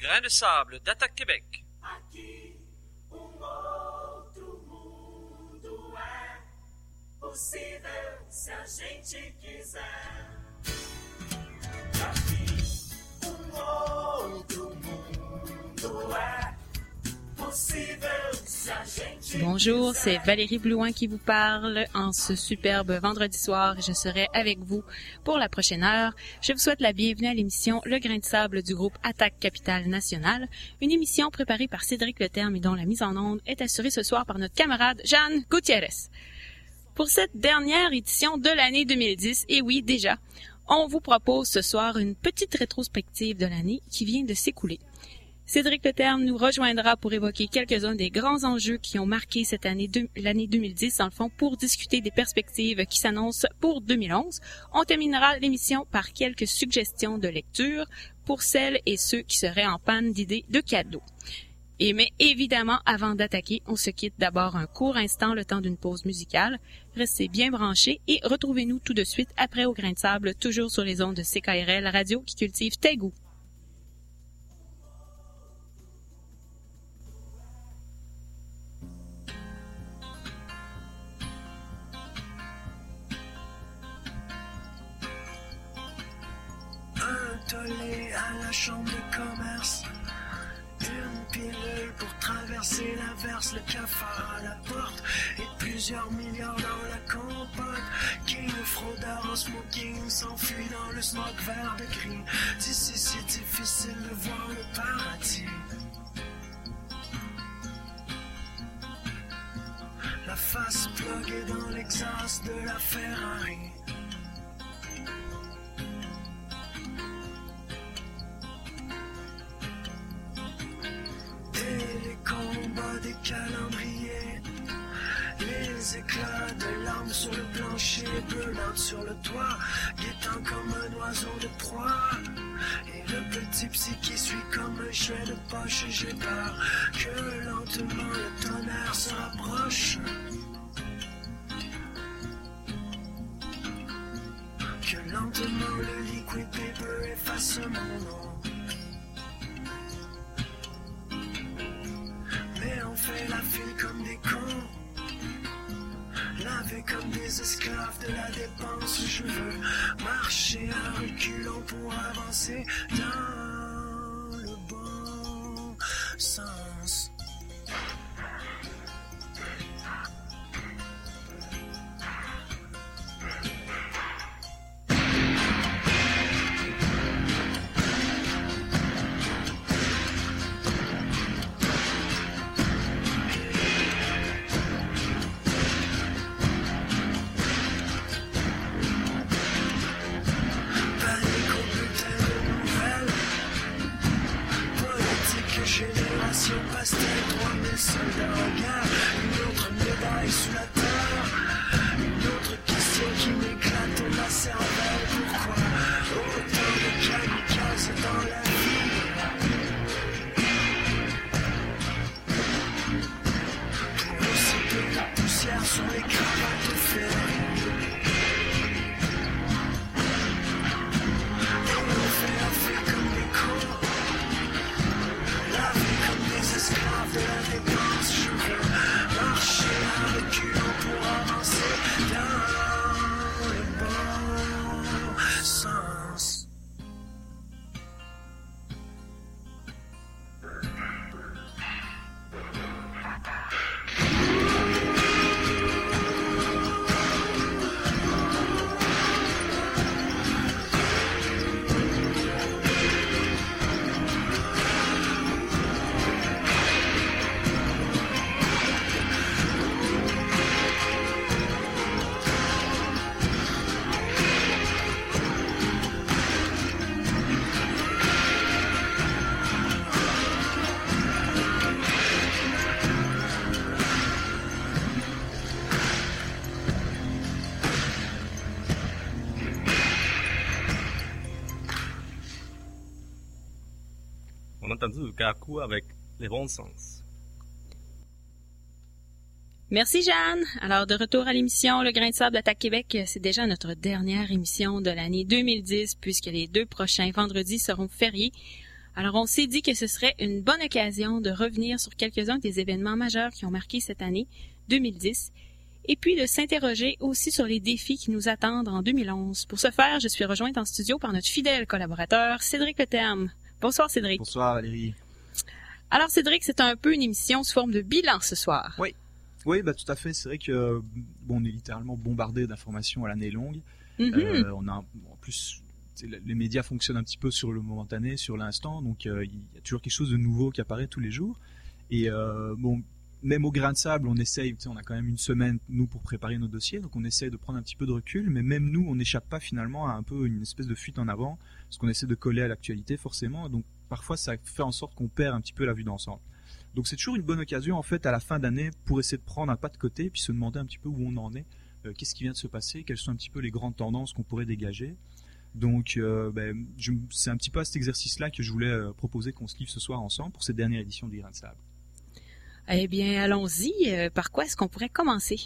Grain de sable d'Attaque Québec. Aqui outro mundo é possível se a gente quiser. Aqui outro mundo é possível se a gente Bonjour, quiser. c'est Valérie Blouin qui vous parle en ce superbe vendredi soir. Je serai avec vous pour la prochaine heure. Je vous souhaite la bienvenue à l'émission Le Grain de sable du groupe Attaque Capitale Nationale, une émission préparée par Cédric Leterme et dont la mise en onde est assurée ce soir par notre camarade Jeanne Gutiérrez. Pour cette dernière édition de l'année 2010, et oui, déjà, on vous propose ce soir une petite rétrospective de l'année qui vient de s'écouler. Cédric Leterme nous rejoindra pour évoquer quelques-uns des grands enjeux qui ont marqué cette année, l'année 2010, dans le fond, pour discuter des perspectives qui s'annoncent pour 2011. On terminera l'émission par quelques suggestions de lecture pour celles et ceux qui seraient en panne d'idées de cadeaux. Mais évidemment, avant d'attaquer, on se quitte d'abord un court instant, le temps d'une pause musicale. Restez bien branchés et retrouvez-nous tout de suite après au Grain de sable, toujours sur les ondes de CKRL, la radio qui cultive tes goûts. Un tollé à la chambre de commerce, une pilule pour traverser l'averse, le cafard à la porte et plusieurs milliards dans la compote. Qui le fraudeur en smoking s'enfuit dans le smog vert de gris. D'ici c'est difficile de voir le paradis. La face pluguée dans l'exhaust de la Ferrari. Et les combats des calendriers, les éclats de larmes sur le plancher, brûlantes sur le toit, guettant comme un oiseau de proie. Et le petit psy qui suit comme un chien de poche. Et j'ai peur que lentement le tonnerre se rapproche, que lentement le liquid paper efface mon nom. Mais on fait la file comme des cons, lavés comme des esclaves de la dépense. Je veux marcher à reculons pour avancer dans le bon sens. Génération pastel, 3000 soldats en guerre, une autre médaille sous la terre, une autre question qui m'éclate la cervelle. Pourquoi autant de kamikazes dans la vie? Pour aussi peu de poussière sur les cravates de fer. Et on fait affaire comme des cons, esclave de la dépense. Je veux marcher à reculons pour avancer dans le bon sens. On a entendu Kaku avec les bons sens. Merci Jeanne. Alors de retour à l'émission Le Grain de sable d'Attaque Québec, c'est déjà notre dernière émission de l'année 2010 puisque les 2 prochains vendredis seront fériés. Alors, on s'est dit que ce serait une bonne occasion de revenir sur quelques-uns des événements majeurs qui ont marqué cette année 2010 et puis de s'interroger aussi sur les défis qui nous attendent en 2011. Pour ce faire, je suis rejointe en studio par notre fidèle collaborateur, Cédric Leterme. Bonsoir, Cédric. Bonsoir, Valérie. Alors, Cédric, c'est un peu une émission sous forme de bilan ce soir. Oui, bah tout à fait. C'est vrai que on est littéralement bombardé d'informations à l'année longue. On a en plus les médias fonctionnent un petit peu sur le momentané, sur l'instant, donc il y a toujours quelque chose de nouveau qui apparaît tous les jours. Et même au grain de sable, on essaye, on a quand même une semaine nous pour préparer nos dossiers, donc on essaye de prendre un petit peu de recul, mais même nous, on n'échappe pas finalement à un peu une espèce de fuite en avant, parce qu'on essaie de coller à l'actualité forcément, donc parfois ça fait en sorte qu'on perd un petit peu la vue d'ensemble. Donc c'est toujours une bonne occasion en fait à la fin d'année pour essayer de prendre un pas de côté, puis se demander un petit peu où on en est, qu'est-ce qui vient de se passer, quelles sont un petit peu les grandes tendances qu'on pourrait dégager. Donc c'est un petit peu à cet exercice-là que je voulais proposer qu'on se livre ce soir ensemble pour cette dernière édition du Grain de Sable. Eh bien, allons-y. Par quoi est-ce qu'on pourrait commencer?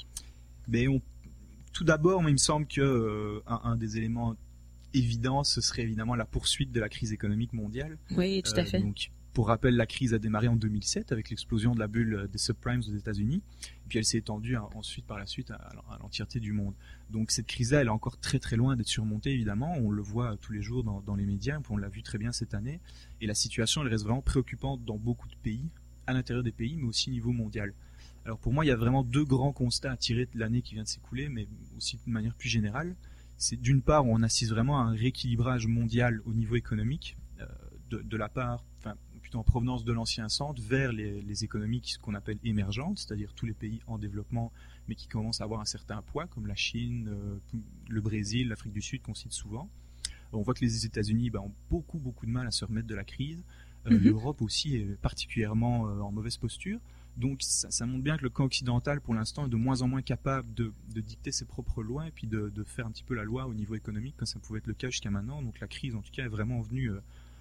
Tout d'abord, il me semble que un des éléments évidents, ce serait évidemment la poursuite de la crise économique mondiale. Oui, tout à fait. Donc, pour rappel, la crise a démarré en 2007 avec l'explosion de la bulle des subprimes aux États-Unis, puis elle s'est étendue ensuite par la suite à l'entièreté du monde. Donc cette crise-là, elle est encore très très loin d'être surmontée évidemment. On le voit tous les jours dans les médias, on l'a vu très bien cette année. Et la situation, elle reste vraiment préoccupante dans beaucoup de pays, à l'intérieur des pays, mais aussi au niveau mondial. Alors pour moi, il y a vraiment deux grands constats à tirer de l'année qui vient de s'écouler, mais aussi de manière plus générale. C'est d'une part, on assiste vraiment à un rééquilibrage mondial au niveau économique, de la part, plutôt en provenance de l'ancien centre, vers les économies qu'on appelle émergentes, c'est-à-dire tous les pays en développement, mais qui commencent à avoir un certain poids, comme la Chine, le Brésil, l'Afrique du Sud qu'on cite souvent. On voit que les États-Unis ont beaucoup de mal à se remettre de la crise. L'Europe aussi est particulièrement en mauvaise posture. Donc ça montre bien que le camp occidental, pour l'instant, est de moins en moins capable de dicter ses propres lois et puis de faire un petit peu la loi au niveau économique, comme ça pouvait être le cas jusqu'à maintenant. Donc la crise, en tout cas, est vraiment venue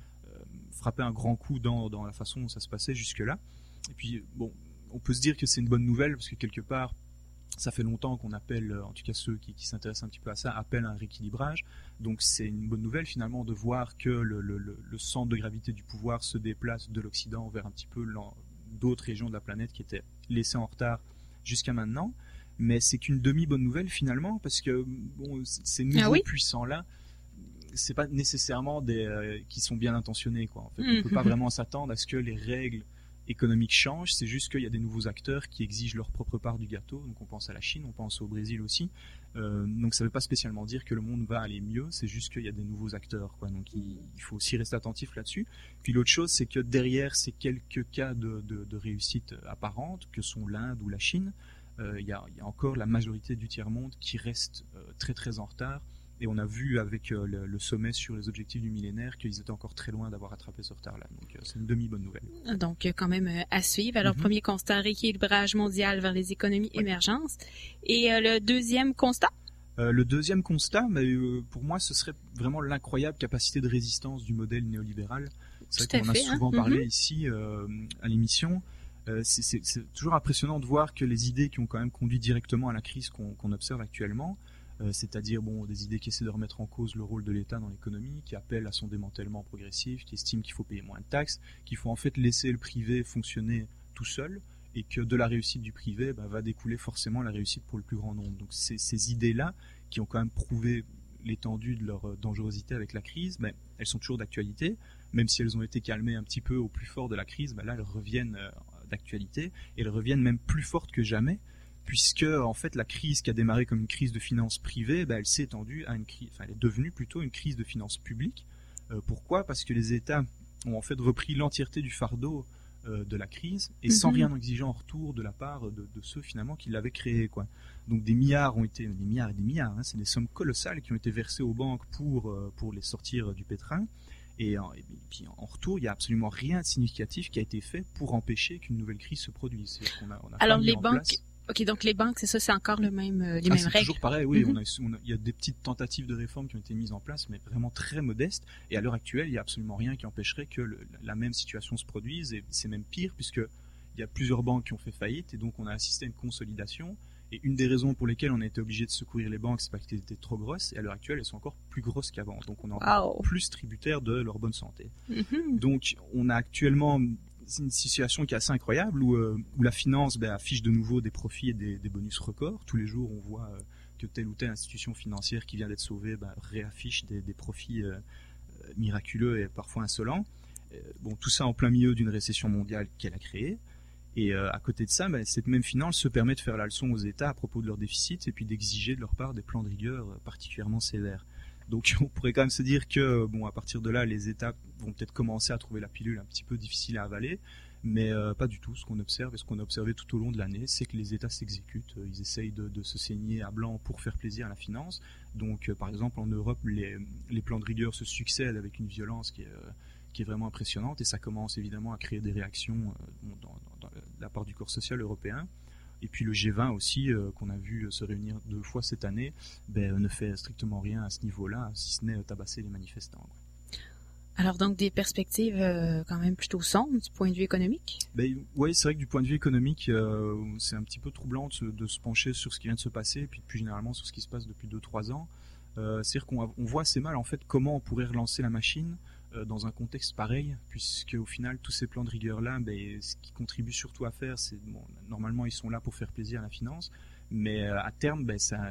frapper un grand coup dans la façon dont ça se passait jusque-là. Et puis, on peut se dire que c'est une bonne nouvelle, parce que quelque part, ça fait longtemps qu'on appelle, en tout cas ceux qui s'intéressent un petit peu à ça, appellent un rééquilibrage. Donc c'est une bonne nouvelle finalement de voir que le centre de gravité du pouvoir se déplace de l'Occident vers un petit peu d'autres régions de la planète qui étaient laissées en retard jusqu'à maintenant. Mais c'est qu'une demi-bonne nouvelle finalement, parce que ces nouveaux puissants-là, c'est pas nécessairement qui sont bien intentionnés, quoi. En fait, on peut pas vraiment s'attendre à ce que les règles économiques changent. C'est juste qu'il y a des nouveaux acteurs qui exigent leur propre part du gâteau. Donc on pense à la Chine, on pense au Brésil aussi. Donc ça veut pas spécialement dire que le monde va aller mieux. C'est juste qu'il y a des nouveaux acteurs, quoi. Donc il faut aussi rester attentif là-dessus. Puis l'autre chose, c'est que derrière ces quelques cas de réussite apparente, que sont l'Inde ou la Chine, il y a encore la majorité du tiers-monde qui reste très très en retard. Et on a vu avec le sommet sur les objectifs du millénaire qu'ils étaient encore très loin d'avoir rattrapé ce retard-là. Donc c'est une demi-bonne nouvelle. Donc quand même à suivre. Alors premier constat, rééquilibrage mondial vers les économies émergentes. Et le deuxième constat? Le deuxième constat, pour moi, ce serait vraiment l'incroyable capacité de résistance du modèle néolibéral. C'est vrai qu'on a souvent parlé ici à l'émission. C'est toujours impressionnant de voir que les idées qui ont quand même conduit directement à la crise qu'on observe actuellement, c'est-à-dire des idées qui essaient de remettre en cause le rôle de l'État dans l'économie, qui appellent à son démantèlement progressif, qui estiment qu'il faut payer moins de taxes, qu'il faut en fait laisser le privé fonctionner tout seul, et que de la réussite du privé va découler forcément la réussite pour le plus grand nombre. Donc ces idées-là, qui ont quand même prouvé l'étendue de leur dangerosité avec la crise, elles sont toujours d'actualité, même si elles ont été calmées un petit peu au plus fort de la crise, là elles reviennent d'actualité, et elles reviennent même plus fortes que jamais, puisque en fait la crise qui a démarré comme une crise de finances privées, elle s'est étendue à elle est devenue plutôt une crise de finances publiques. Pourquoi ? Parce que les États ont en fait repris l'entièreté du fardeau de la crise, et sans rien exiger en retour de la part de ceux finalement qui l'avaient créé, quoi. Donc des milliards ont été, des milliards et des milliards, c'est des sommes colossales qui ont été versées aux banques pour les sortir du pétrin. Et puis en retour, il n'y a absolument rien de significatif qui a été fait pour empêcher qu'une nouvelle crise se produise. Alors les banques, ok, donc les banques, c'est encore les mêmes règles. C'est toujours pareil, oui. Il y a des petites tentatives de réforme qui ont été mises en place, mais vraiment très modestes. Et à l'heure actuelle, il n'y a absolument rien qui empêcherait que la même situation se produise. Et c'est même pire, puisque il y a plusieurs banques qui ont fait faillite, et donc on a assisté à une consolidation. Et une des raisons pour lesquelles on a été obligé de secourir les banques, c'est parce qu'elles étaient trop grosses, et à l'heure actuelle, elles sont encore plus grosses qu'avant. Donc on est encore plus tributaire de leur bonne santé. Donc on a actuellement une situation qui est assez incroyable, où la finance affiche de nouveau des profits et des bonus records. Tous les jours, on voit que telle ou telle institution financière qui vient d'être sauvée réaffiche des profits miraculeux et parfois insolents. Tout ça en plein milieu d'une récession mondiale qu'elle a créée. Et à côté de ça, cette même finance se permet de faire la leçon aux États à propos de leurs déficits et puis d'exiger de leur part des plans de rigueur particulièrement sévères. Donc on pourrait quand même se dire que à partir de là, les États vont peut-être commencer à trouver la pilule un petit peu difficile à avaler, mais pas du tout. Ce qu'on observe et ce qu'on a observé tout au long de l'année, c'est que les États s'exécutent. Ils essayent de se saigner à blanc pour faire plaisir à la finance. Donc par exemple en Europe, les plans de rigueur se succèdent avec une violence qui est vraiment impressionnante, et ça commence évidemment à créer des réactions dans la part du corps social européen. Et puis le G20 aussi, qu'on a vu se réunir 2 fois cette année, ne fait strictement rien à ce niveau-là, si ce n'est tabasser les manifestants. Alors donc des perspectives quand même plutôt sombres du point de vue économique? Oui, c'est vrai que du point de vue économique, c'est un petit peu troublant de se pencher sur ce qui vient de se passer, et puis plus généralement sur ce qui se passe depuis 2-3 ans. C'est-à-dire qu'on voit assez mal en fait comment on pourrait relancer la machine dans un contexte pareil, puisque au final tous ces plans de rigueur là, ce qui contribue surtout à faire, c'est normalement ils sont là pour faire plaisir à la finance, mais à terme ça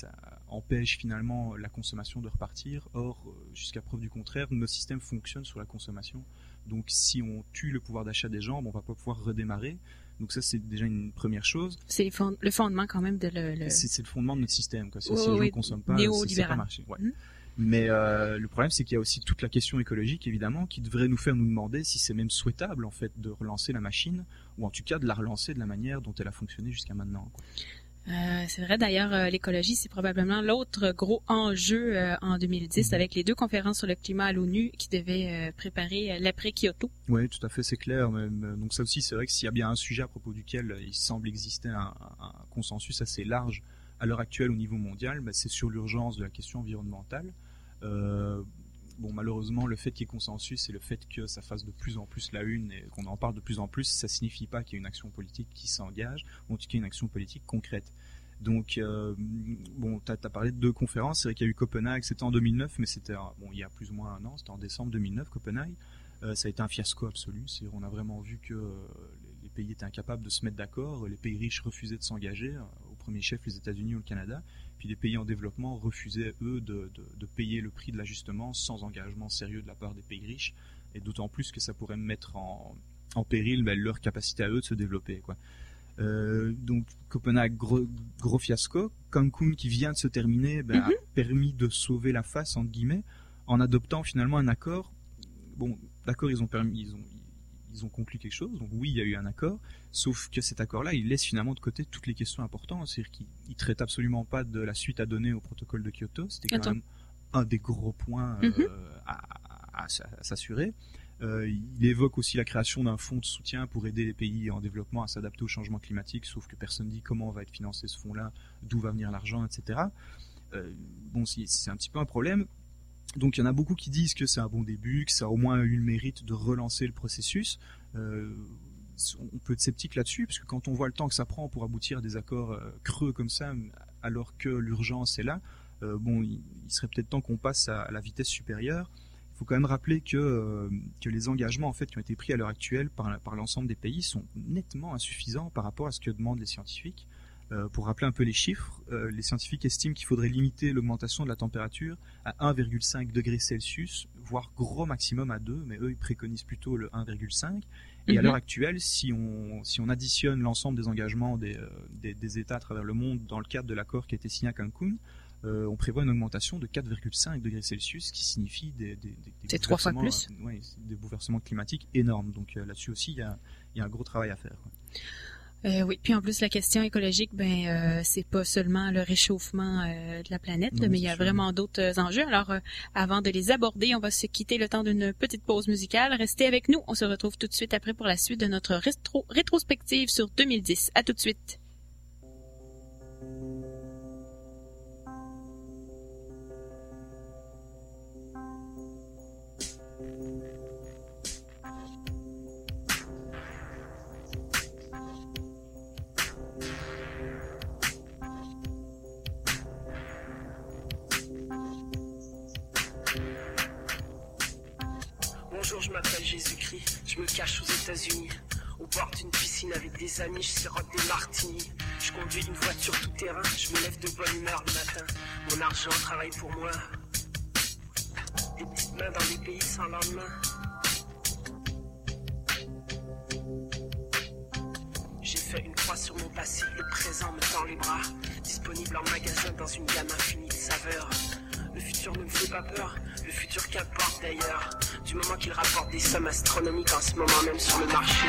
empêche finalement la consommation de repartir. Or jusqu'à preuve du contraire, nos systèmes fonctionnent sur la consommation, donc si on tue le pouvoir d'achat des gens, on va pas pouvoir redémarrer. Donc ça, c'est déjà une première chose. C'est le fondement quand même de C'est le fondement de notre système, quoi. Si les gens ne consomment pas, ça va pas marcher. Ouais. Mais le problème, c'est qu'il y a aussi toute la question écologique, évidemment, qui devrait nous faire nous demander si c'est même souhaitable, en fait, de relancer la machine, ou en tout cas de la relancer de la manière dont elle a fonctionné jusqu'à maintenant, quoi. C'est vrai, d'ailleurs, l'écologie, c'est probablement l'autre gros enjeu en 2010, avec les 2 conférences sur le climat à l'ONU qui devaient préparer l'après-Kyoto. Oui, tout à fait, c'est clair. Donc ça aussi, c'est vrai que s'il y a bien un sujet à propos duquel il semble exister un consensus assez large à l'heure actuelle au niveau mondial, c'est sur l'urgence de la question environnementale. Malheureusement, le fait qu'il y ait consensus et le fait que ça fasse de plus en plus la une et qu'on en parle de plus en plus, ça signifie pas qu'il y ait une action politique qui s'engage, ou en tout cas une action politique concrète. Donc, t'as parlé de 2 conférences. C'est vrai qu'il y a eu Copenhague, c'était en 2009, mais c'était il y a plus ou moins 1 an, c'était en décembre 2009, Copenhague. Ça a été un fiasco absolu. On a vraiment vu que les pays étaient incapables de se mettre d'accord, les pays riches refusaient de s'engager, au premier chef les États-Unis ou le Canada, puis les pays en développement refusaient, eux, de payer le prix de l'ajustement sans engagement sérieux de la part des pays riches, et d'autant plus que ça pourrait mettre en péril leur capacité à eux de se développer, quoi. Donc Copenhague, gros fiasco. Cancun, qui vient de se terminer, a permis de sauver la face, entre guillemets, en adoptant finalement un accord. D'accord, ils ont conclu quelque chose, donc oui, il y a eu un accord, sauf que cet accord-là, il laisse finalement de côté toutes les questions importantes, c'est-à-dire qu'il ne traite absolument pas de la suite à donner au protocole de Kyoto, c'était quand même un des gros points à s'assurer. Il évoque aussi la création d'un fonds de soutien pour aider les pays en développement à s'adapter au changement climatique, sauf que personne ne dit comment va être financé ce fonds-là, d'où va venir l'argent, etc. C'est un petit peu un problème. Donc il y en a beaucoup qui disent que c'est un bon début, que ça a au moins eu le mérite de relancer le processus. On peut être sceptique là-dessus, parce que quand on voit le temps que ça prend pour aboutir à des accords creux comme ça, alors que l'urgence est là, il serait peut-être temps qu'on passe à la vitesse supérieure. Il faut quand même rappeler que les engagements en fait, qui ont été pris à l'heure actuelle par l'ensemble des pays sont nettement insuffisants par rapport à ce que demandent les scientifiques. Pour rappeler un peu les chiffres, les scientifiques estiment qu'il faudrait limiter l'augmentation de la température à 1,5 degrés Celsius, voire gros maximum à 2, mais eux ils préconisent plutôt le 1,5. Et à l'heure actuelle, si on additionne l'ensemble des engagements des États à travers le monde dans le cadre de l'accord qui a été signé à Cancun, on prévoit une augmentation de 4,5 degrés Celsius, qui signifie des c'est 3 fois plus. Des bouleversements climatiques énormes. Donc là-dessus aussi, il y a un gros travail à faire, quoi. Oui, puis en plus la question écologique, c'est pas seulement le réchauffement de la planète, mais il y a vraiment d'autres enjeux. Alors, avant de les aborder, on va se quitter le temps d'une petite pause musicale. Restez avec nous, on se retrouve tout de suite après pour la suite de notre rétrospective sur 2010. À tout de suite. m'appelle Jésus-Christ, je me cache aux États-Unis. Au bord d'une piscine avec des amis, je sirote des martinis. Je conduis une voiture tout terrain, je me lève de bonne humeur le matin. Mon argent travaille pour moi. Des petites mains dans des pays sans lendemain. J'ai fait une croix sur mon passé, le présent me tend les bras. Disponible en magasin dans une gamme infinie de saveurs. Le futur ne me fait pas peur, le futur qu'importe d'ailleurs. Du moment qu'il rapporte des sommes astronomiques en ce moment même sur le marché.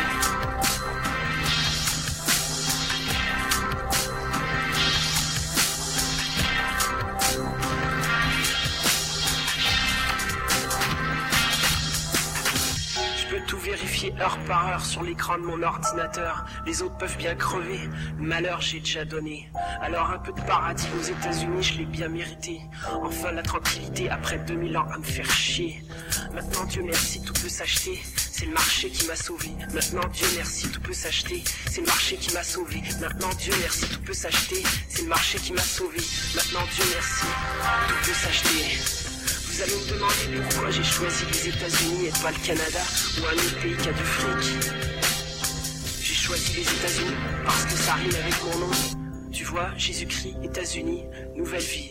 Tout vérifier heure par heure sur l'écran de mon ordinateur. Les autres peuvent bien crever, le malheur j'ai déjà donné. Alors un peu de paradis aux États-Unis, je l'ai bien mérité. Enfin la tranquillité après 2000 ans à me faire chier. Maintenant Dieu merci tout peut s'acheter, c'est le marché qui m'a sauvé. Maintenant Dieu merci tout peut s'acheter, c'est le marché qui m'a sauvé. Maintenant Dieu merci tout peut s'acheter, c'est le marché qui m'a sauvé. Maintenant Dieu merci tout peut s'acheter. Vous allez me demander pourquoi j'ai choisi les États-Unis et pas le Canada ou un autre pays qui a du fric. J'ai choisi les États-Unis parce que ça rime avec mon nom. Tu vois, Jésus-Christ, États-Unis, nouvelle vie.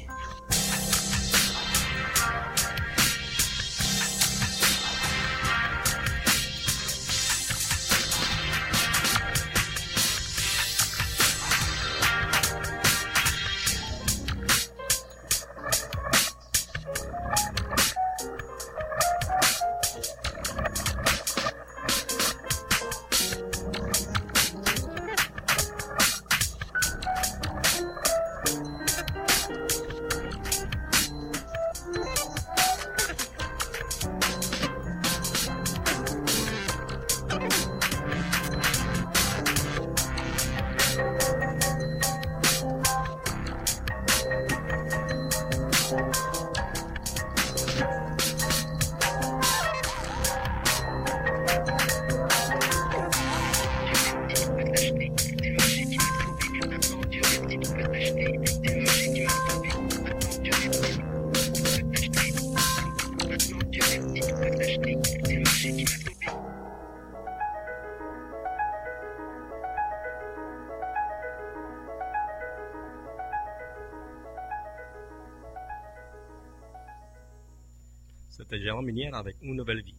C'était Gérard Minière avec Une nouvelle vie.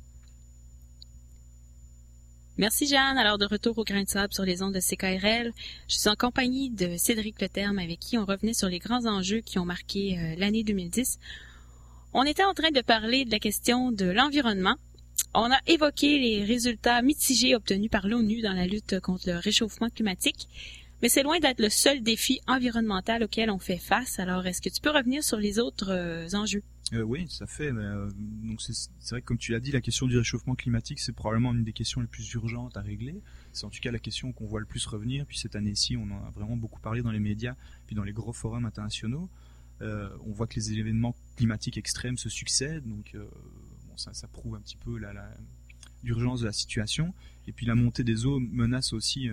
Merci Jeanne. Alors de retour au grain de sable sur les ondes de CKRL, je suis en compagnie de Cédric Leterme avec qui on revenait sur les grands enjeux qui ont marqué l'année 2010. On était en train de parler de la question de l'environnement. On a évoqué les résultats mitigés obtenus par l'ONU dans la lutte contre le réchauffement climatique, mais c'est loin d'être le seul défi environnemental auquel on fait face. Alors est-ce que tu peux revenir sur les autres enjeux? Oui, ça fait. Donc c'est vrai que comme tu l'as dit, la question du réchauffement climatique, c'est probablement une des questions les plus urgentes à régler. C'est en tout cas la question qu'on voit le plus revenir. Puis cette année-ci, on en a vraiment beaucoup parlé dans les médias, puis dans les gros forums internationaux. On voit que les événements climatiques extrêmes se succèdent, donc ça prouve un petit peu l'urgence de la situation. Et puis la montée des eaux menace aussi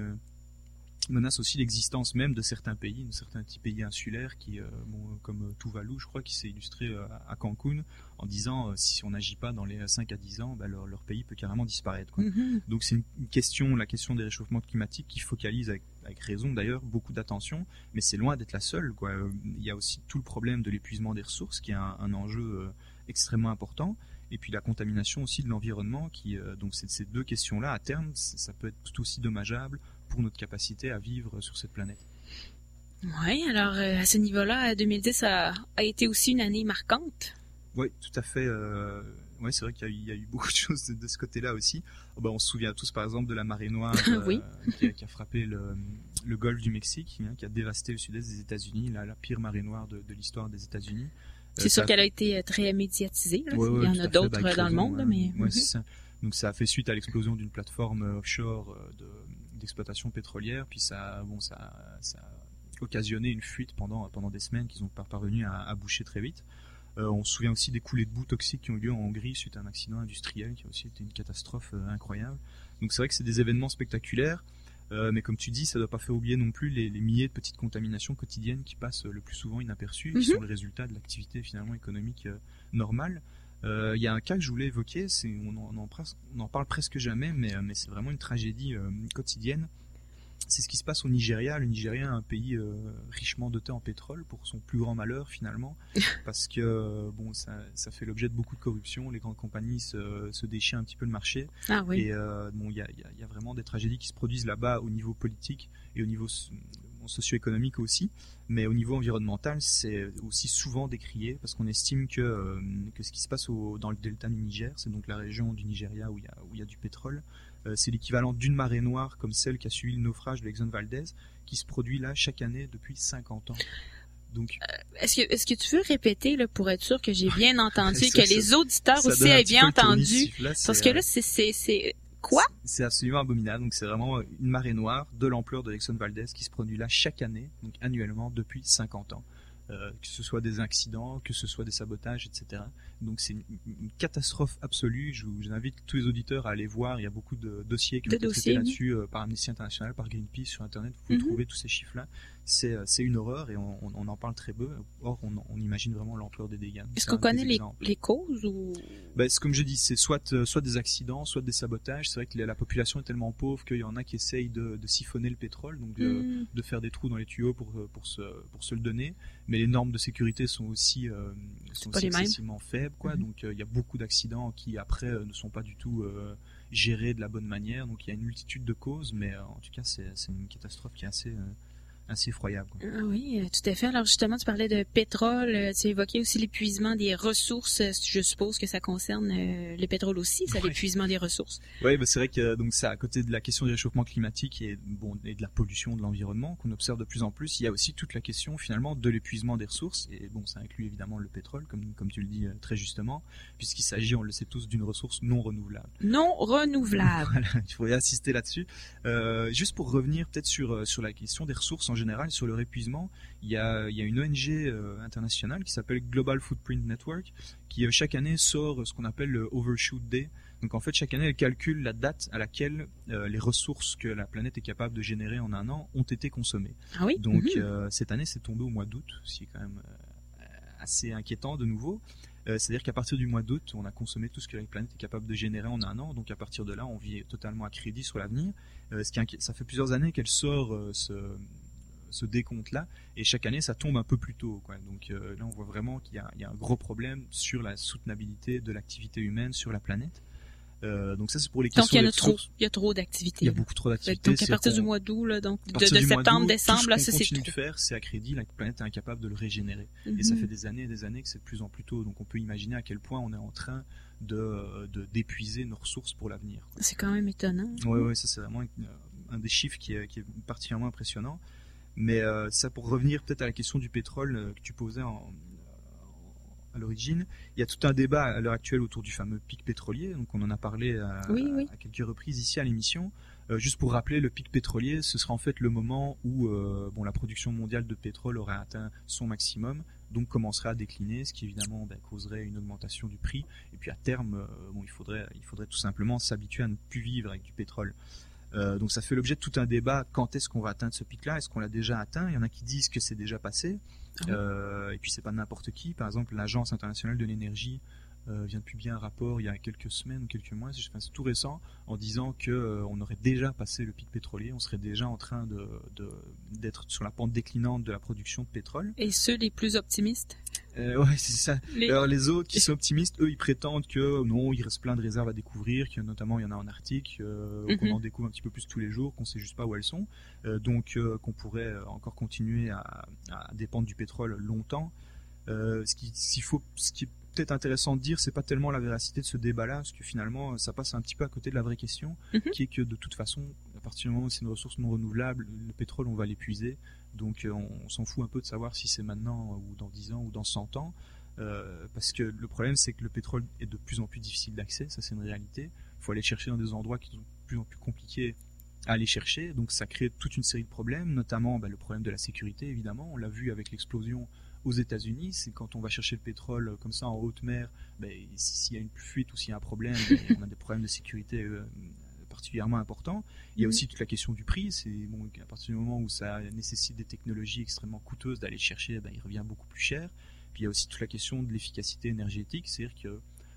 l'existence même de certains pays, de certains petits pays insulaires comme Tuvalu, je crois, qui s'est illustré à Cancun en disant si on n'agit pas dans les 5 à 10 ans, leur pays peut carrément disparaître, quoi. Mm-hmm. Donc c'est la question des réchauffements climatiques qui focalise avec raison d'ailleurs beaucoup d'attention, mais c'est loin d'être la seule, quoi. Il y a aussi tout le problème de l'épuisement des ressources qui est un enjeu extrêmement important. Et puis la contamination aussi de l'environnement, donc ces deux questions-là, à terme, ça peut être tout aussi dommageable pour notre capacité à vivre sur cette planète. Oui, alors à ce niveau-là, 2010 a été aussi une année marquante. Oui, tout à fait. Oui, c'est vrai qu'il y a eu beaucoup de choses de ce côté-là aussi. On se souvient tous par exemple de la marée noire oui. qui a frappé le golfe du Mexique, qui a dévasté le sud-est des États-Unis, la pire marée noire de l'histoire des États-Unis. C'est sûr qu'elle a été très médiatisée. Il y en a d'autres dans le monde. Mais... Ouais, c'est ça. Donc ça a fait suite à l'explosion d'une plateforme offshore d'exploitation pétrolière, puis ça a occasionné une fuite pendant des semaines qu'ils ont parvenu à boucher très vite. On se souvient aussi des coulées de boue toxiques qui ont eu lieu en Hongrie suite à un accident industriel qui a aussi été une catastrophe incroyable. Donc c'est vrai que c'est des événements spectaculaires, mais comme tu dis, ça ne doit pas faire oublier non plus les milliers de petites contaminations quotidiennes qui passent le plus souvent inaperçues, qui sont le résultat de l'activité finalement économique normale. Il y a un cas que je voulais évoquer, on en parle presque jamais, mais c'est vraiment une tragédie quotidienne. C'est ce qui se passe au Nigeria. Le Nigeria est un pays richement doté en pétrole, pour son plus grand malheur finalement, parce que ça fait l'objet de beaucoup de corruption. Les grandes compagnies se déchirent un petit peu le marché. Ah oui. Et il y a vraiment des tragédies qui se produisent là-bas au niveau politique et au niveau socio-économique aussi, mais au niveau environnemental, c'est aussi souvent décrié parce qu'on estime que ce qui se passe dans le delta du Niger, c'est donc la région du Nigeria où il y a du pétrole, c'est l'équivalent d'une marée noire comme celle qui a suivi le naufrage de l'Exxon Valdez, qui se produit là chaque année depuis 50 ans. Donc, est-ce que tu veux répéter là, pour être sûr que j'ai bien entendu, ça, que les auditeurs aussi aient bien entendu? Parce que là, c'est quoi? C'est absolument abominable. Donc c'est vraiment une marée noire de l'ampleur de l'Exxon Valdez qui se produit là chaque année, donc annuellement depuis 50 ans. Que ce soit des accidents, que ce soit des sabotages, etc. Donc c'est une catastrophe absolue. J'invite tous les auditeurs à aller voir. Il y a beaucoup de dossiers qui ont été traités là-dessus par Amnesty International, par Greenpeace sur Internet. Vous pouvez trouver tous ces chiffres-là. C'est une horreur et on en parle très peu. Or, on imagine vraiment l'ampleur des dégâts. Est-ce qu'on connaît les causes ou... Comme je dis, c'est soit des accidents, soit des sabotages. C'est vrai que la population est tellement pauvre qu'il y en a qui essayent de siphonner le pétrole, donc de faire des trous dans les tuyaux pour se le donner. Mais les normes de sécurité sont aussi excessivement faibles, quoi. Donc il y a beaucoup d'accidents qui après ne sont pas du tout gérés de la bonne manière. Donc il y a une multitude de causes, mais en tout cas c'est une catastrophe qui est assez effroyable, quoi. Oui, tout à fait. Alors justement, tu parlais de pétrole, tu évoquais aussi l'épuisement des ressources. Je suppose que ça concerne le pétrole aussi, ça, l'épuisement des ressources. Oui, c'est vrai que donc ça, à côté de la question du réchauffement climatique et de la pollution de l'environnement qu'on observe de plus en plus, il y a aussi toute la question finalement de l'épuisement des ressources. Et ça inclut évidemment le pétrole, comme tu le dis très justement, puisqu'il s'agit, on le sait tous, d'une ressource non renouvelable. Non renouvelable. Voilà, il faudrait insister là-dessus. Juste pour revenir peut-être sur la question des ressources en général, sur leur épuisement, il y a une ONG internationale qui s'appelle Global Footprint Network qui chaque année sort ce qu'on appelle le Overshoot Day. Donc en fait chaque année elle calcule la date à laquelle les ressources que la planète est capable de générer en un an ont été consommées. Ah oui. Donc cette année c'est tombé au mois d'août, ce qui est quand même assez inquiétant de nouveau. C'est-à-dire qu'à partir du mois d'août, on a consommé tout ce que la planète est capable de générer en un an. Donc à partir de là, on vit totalement à crédit sur l'avenir. Ça fait plusieurs années qu'elle sort ce décompte-là, et chaque année ça tombe un peu plus tôt, quoi. Donc là on voit vraiment qu'il y a un gros problème sur la soutenabilité de l'activité humaine sur la planète. Donc ça c'est pour les questions. Donc il y a trop d'activités. Il y a beaucoup trop d'activités. Donc à partir du mois d'août, là, donc de septembre, décembre, là, ça c'est tout. Ce qu'on continue de faire, c'est à crédit, la planète est incapable de le régénérer. Et ça fait des années et des années que c'est de plus en plus tôt. Donc on peut imaginer à quel point on est en train d'épuiser nos ressources pour l'avenir, quoi. C'est quand même étonnant. Ouais, ça c'est vraiment un des chiffres qui est particulièrement impressionnant. Mais ça, pour revenir peut-être à la question du pétrole que tu posais à l'origine, il y a tout un débat à l'heure actuelle autour du fameux pic pétrolier. Donc on en a parlé à quelques reprises ici à l'émission. Juste pour rappeler, le pic pétrolier, ce sera en fait le moment où la production mondiale de pétrole aurait atteint son maximum, donc commencerait à décliner, ce qui évidemment causerait une augmentation du prix. Et puis à terme, il faudrait tout simplement s'habituer à ne plus vivre avec du pétrole. Donc ça fait l'objet de tout un débat. Quand est-ce qu'on va atteindre ce pic-là? Est-ce qu'on l'a déjà atteint? Il y en a qui disent que c'est déjà passé. Et puis c'est pas n'importe qui. Par exemple, l'Agence internationale de l'énergie vient de publier un rapport il y a quelques semaines ou quelques mois, c'est tout récent, en disant que on aurait déjà passé le pic pétrolier. On serait déjà en train d'être sur la pente déclinante de la production de pétrole. Et ceux les plus optimistes? Ouais, c'est ça. Alors les autres qui sont optimistes, eux, ils prétendent que non, il reste plein de réserves à découvrir, que notamment il y en a en Arctique, qu'on en découvre un petit peu plus tous les jours, qu'on sait juste pas où elles sont, donc qu'on pourrait encore continuer à dépendre du pétrole longtemps. Ce qui est peut-être intéressant de dire, c'est pas tellement la véracité de ce débat-là, parce que finalement, ça passe un petit peu à côté de la vraie question, qui est que de toute façon, à partir du moment où c'est une ressource non renouvelable, le pétrole, on va l'épuiser. Donc on s'en fout un peu de savoir si c'est maintenant ou dans 10 ans ou dans 100 ans, parce que le problème c'est que le pétrole est de plus en plus difficile d'accès, ça c'est une réalité. Il faut aller chercher dans des endroits qui sont de plus en plus compliqués à aller chercher, donc ça crée toute une série de problèmes, notamment le problème de la sécurité évidemment. On l'a vu avec l'explosion aux États-Unis, c'est quand on va chercher le pétrole comme ça en haute mer, s'il y a une fuite ou s'il y a un problème, on a des problèmes de sécurité particulièrement important. Il y a aussi toute la question du prix. C'est à partir du moment où ça nécessite des technologies extrêmement coûteuses d'aller chercher, il revient beaucoup plus cher. Puis il y a aussi toute la question de l'efficacité énergétique, c'est-à-dire que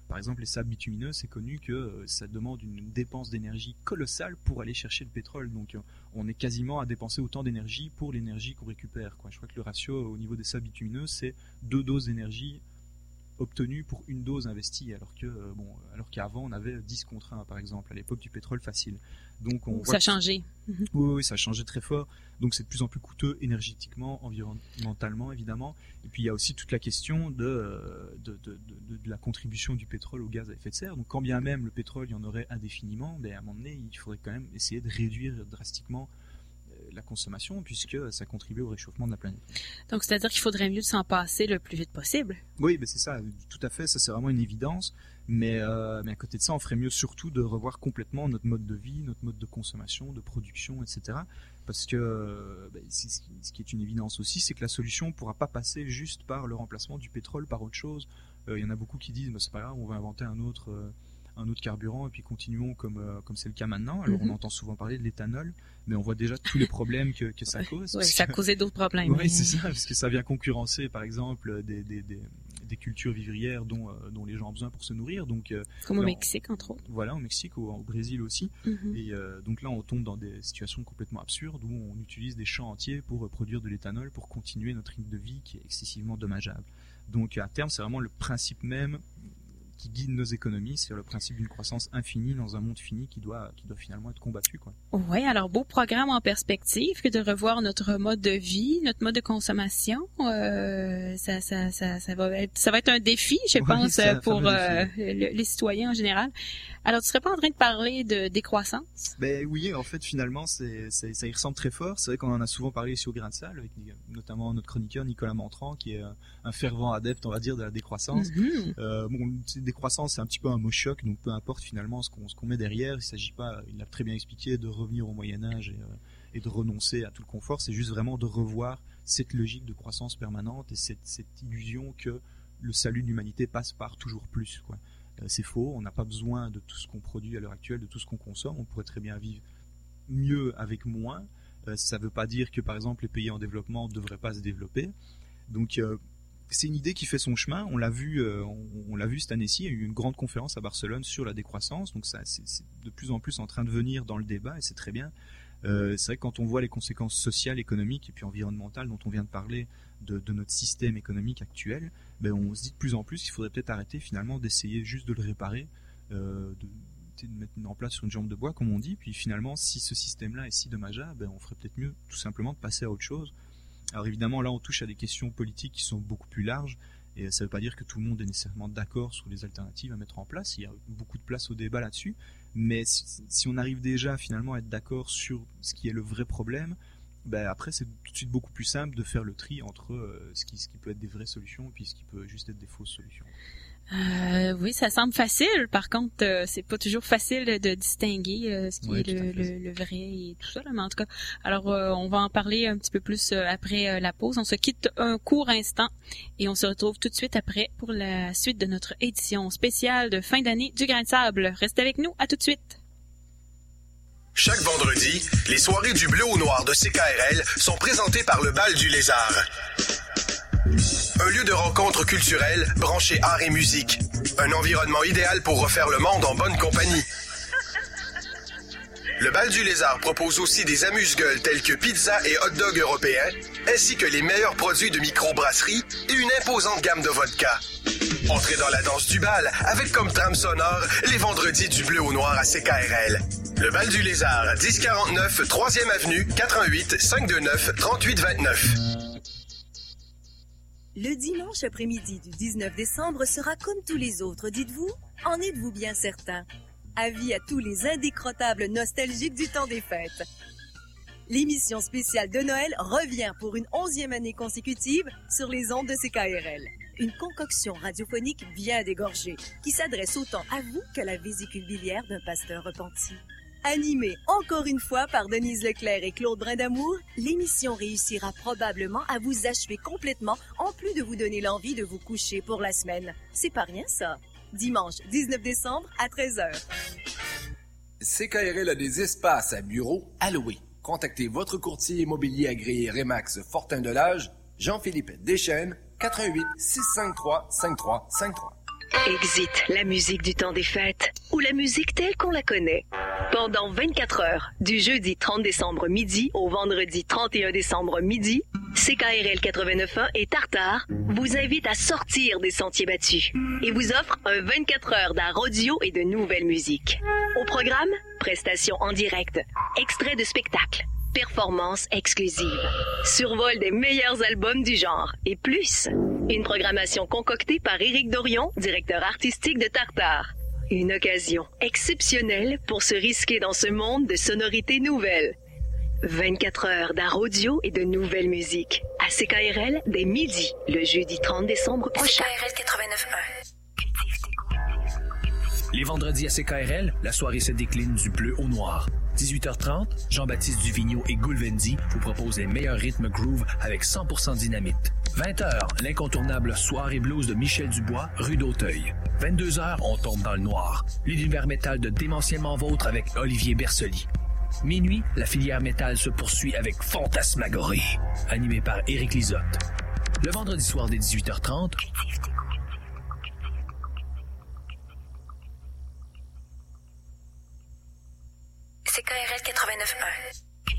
Par exemple, les sables bitumineux, c'est connu que ça demande une dépense d'énergie colossale pour aller chercher le pétrole. Donc on est quasiment à dépenser autant d'énergie pour l'énergie qu'on récupère, quoi. Je crois que le ratio au niveau des sables bitumineux, c'est 2 doses d'énergie obtenues pour une dose investie, alors qu'avant on avait 10 contre 1 par exemple, à l'époque du pétrole facile. Donc ça a changé. Oui, ça a changé très fort. Donc c'est de plus en plus coûteux énergétiquement, environnementalement évidemment. Et puis il y a aussi toute la question de la contribution du pétrole aux gaz à effet de serre. Donc quand bien même le pétrole il y en aurait indéfiniment, à un moment donné il faudrait quand même essayer de réduire drastiquement la consommation, puisque ça contribue au réchauffement de la planète. Donc, c'est-à-dire qu'il faudrait mieux s'en passer le plus vite possible. Oui, c'est ça, tout à fait, ça c'est vraiment une évidence, mais à côté de ça, on ferait mieux surtout de revoir complètement notre mode de vie, notre mode de consommation, de production, etc. Parce que ce qui est une évidence aussi, c'est que la solution ne pourra pas passer juste par le remplacement du pétrole par autre chose. Il y en a beaucoup qui disent, c'est pas grave, on va inventer un autre carburant et puis continuons comme c'est le cas maintenant. Alors on entend souvent parler de l'éthanol, mais on voit déjà tous les problèmes que ça cause. Oui, ça a causé d'autres problèmes. Oui, c'est ça, parce que ça vient concurrencer par exemple des cultures vivrières dont les gens ont besoin pour se nourrir. Donc, comme au Mexique entre autres. Voilà, au Mexique, au Brésil aussi. Et donc là on tombe dans des situations complètement absurdes où on utilise des champs entiers pour produire de l'éthanol pour continuer notre rythme de vie qui est excessivement dommageable. Donc à terme c'est vraiment le principe même qui guide nos économies, c'est le principe d'une croissance infinie dans un monde fini qui doit finalement être combattu, quoi. Oui, alors beau programme en perspective que de revoir notre mode de vie, notre mode de consommation. Ça va être un défi, je pense, pour les citoyens en général. Alors, tu serais pas en train de parler de décroissance? Oui, en fait, finalement, ça y ressemble très fort. C'est vrai qu'on en a souvent parlé ici au Grain de Sable, avec notamment notre chroniqueur Nicolas Montrand, qui est un fervent adepte, on va dire, de la décroissance. Décroissance, c'est un petit peu un mot choc, donc peu importe finalement ce qu'on met derrière. Il s'agit pas, il l'a très bien expliqué, de revenir au Moyen-Âge et de renoncer à tout le confort. C'est juste vraiment de revoir cette logique de croissance permanente et cette illusion que le salut de l'humanité passe par toujours plus, quoi. C'est faux, on n'a pas besoin de tout ce qu'on produit à l'heure actuelle, de tout ce qu'on consomme. On pourrait très bien vivre mieux avec moins. Ça ne veut pas dire que par exemple les pays en développement ne devraient pas se développer. Donc c'est une idée qui fait son chemin. On l'a vu cette année-ci. Il y a eu une grande conférence à Barcelone sur la décroissance. Donc ça, c'est de plus en plus en train de venir dans le débat et c'est très bien. C'est vrai que quand on voit les conséquences sociales, économiques et puis environnementales dont on vient de parler de notre système économique actuel, on se dit de plus en plus qu'il faudrait peut-être arrêter finalement d'essayer juste de le réparer, de mettre en place sur une jambe de bois comme on dit. Puis finalement, si ce système-là est si dommageable, on ferait peut-être mieux tout simplement de passer à autre chose. Alors évidemment, là on touche à des questions politiques qui sont beaucoup plus larges. Et ça ne veut pas dire que tout le monde est nécessairement d'accord sur les alternatives à mettre en place. Il y a beaucoup de place au débat là-dessus. Mais si on arrive déjà finalement à être d'accord sur ce qui est le vrai problème, après c'est tout de suite beaucoup plus simple de faire le tri entre ce qui peut être des vraies solutions et puis ce qui peut juste être des fausses solutions. Oui, ça semble facile. Par contre, c'est pas toujours facile de distinguer ce qui est le vrai et tout ça. Là. Mais en tout cas, alors on va en parler un petit peu plus après la pause. On se quitte un court instant et on se retrouve tout de suite après pour la suite de notre édition spéciale de fin d'année du Grain de Sable. Restez avec nous, à tout de suite. Chaque vendredi, les soirées du bleu au noir de CKRL sont présentées par le Bal du Lézard. Un lieu de rencontre culturelle branché art et musique. Un environnement idéal pour refaire le monde en bonne compagnie. Le Bal du Lézard propose aussi des amuse-gueules tels que pizza et hot dog européens, ainsi que les meilleurs produits de microbrasserie et une imposante gamme de vodka. Entrez dans la danse du bal avec comme trame sonore les vendredis du bleu au noir à CKRL. Le Bal du Lézard, 1049 3e Avenue, 88 529 3829. Le dimanche après-midi du 19 décembre sera comme tous les autres, dites-vous? En êtes-vous bien certain? Avis à tous les indécrottables nostalgiques du temps des fêtes. L'émission spéciale de Noël revient pour une 11e année consécutive sur les ondes de CKRL. Une concoction radiophonique bien dégorgée qui s'adresse autant à vous qu'à la vésicule biliaire d'un pasteur repenti. Animée encore une fois par Denise Leclerc et Claude Brindamour, l'émission réussira probablement à vous achever complètement en plus de vous donner l'envie de vous coucher pour la semaine. C'est pas rien ça. Dimanche 19 décembre à 13h. CKRL a des espaces à bureaux à louer. Contactez votre courtier immobilier agréé Remax Fortin-Delage, Jean-Philippe Deschênes, 88 653 5353. Exit la musique du temps des fêtes ou la musique telle qu'on la connaît. Pendant 24 heures, du jeudi 30 décembre midi au vendredi 31 décembre midi, CKRL 89.1 et Tartare vous invitent à sortir des sentiers battus et vous offrent un 24 heures d'art audio et de nouvelles musiques. Au programme, prestations en direct, extraits de spectacles, performances exclusives, survol des meilleurs albums du genre et plus. Une programmation concoctée par Éric Dorion, directeur artistique de Tartare. Une occasion exceptionnelle pour se risquer dans ce monde de sonorités nouvelles. 24 heures d'art audio et de nouvelles musiques. À CKRL dès midi, le jeudi 30 décembre prochain. CKRL 89.1. Les vendredis à CKRL, la soirée se décline du bleu au noir. 18h30, Jean-Baptiste Duvigneau et Goulvendi vous proposent les meilleurs rythmes groove avec 100% dynamite. 20h, l'incontournable soirée blues de Michel Dubois, rue d'Auteuil. 22h, on tombe dans le noir. L'univers métal de Démentiellement Vôtre avec Olivier Bersoli. Minuit, la filière métal se poursuit avec Fantasmagorie, animé par Éric Lisotte. Le vendredi soir dès 18h30, CKRL 89.1.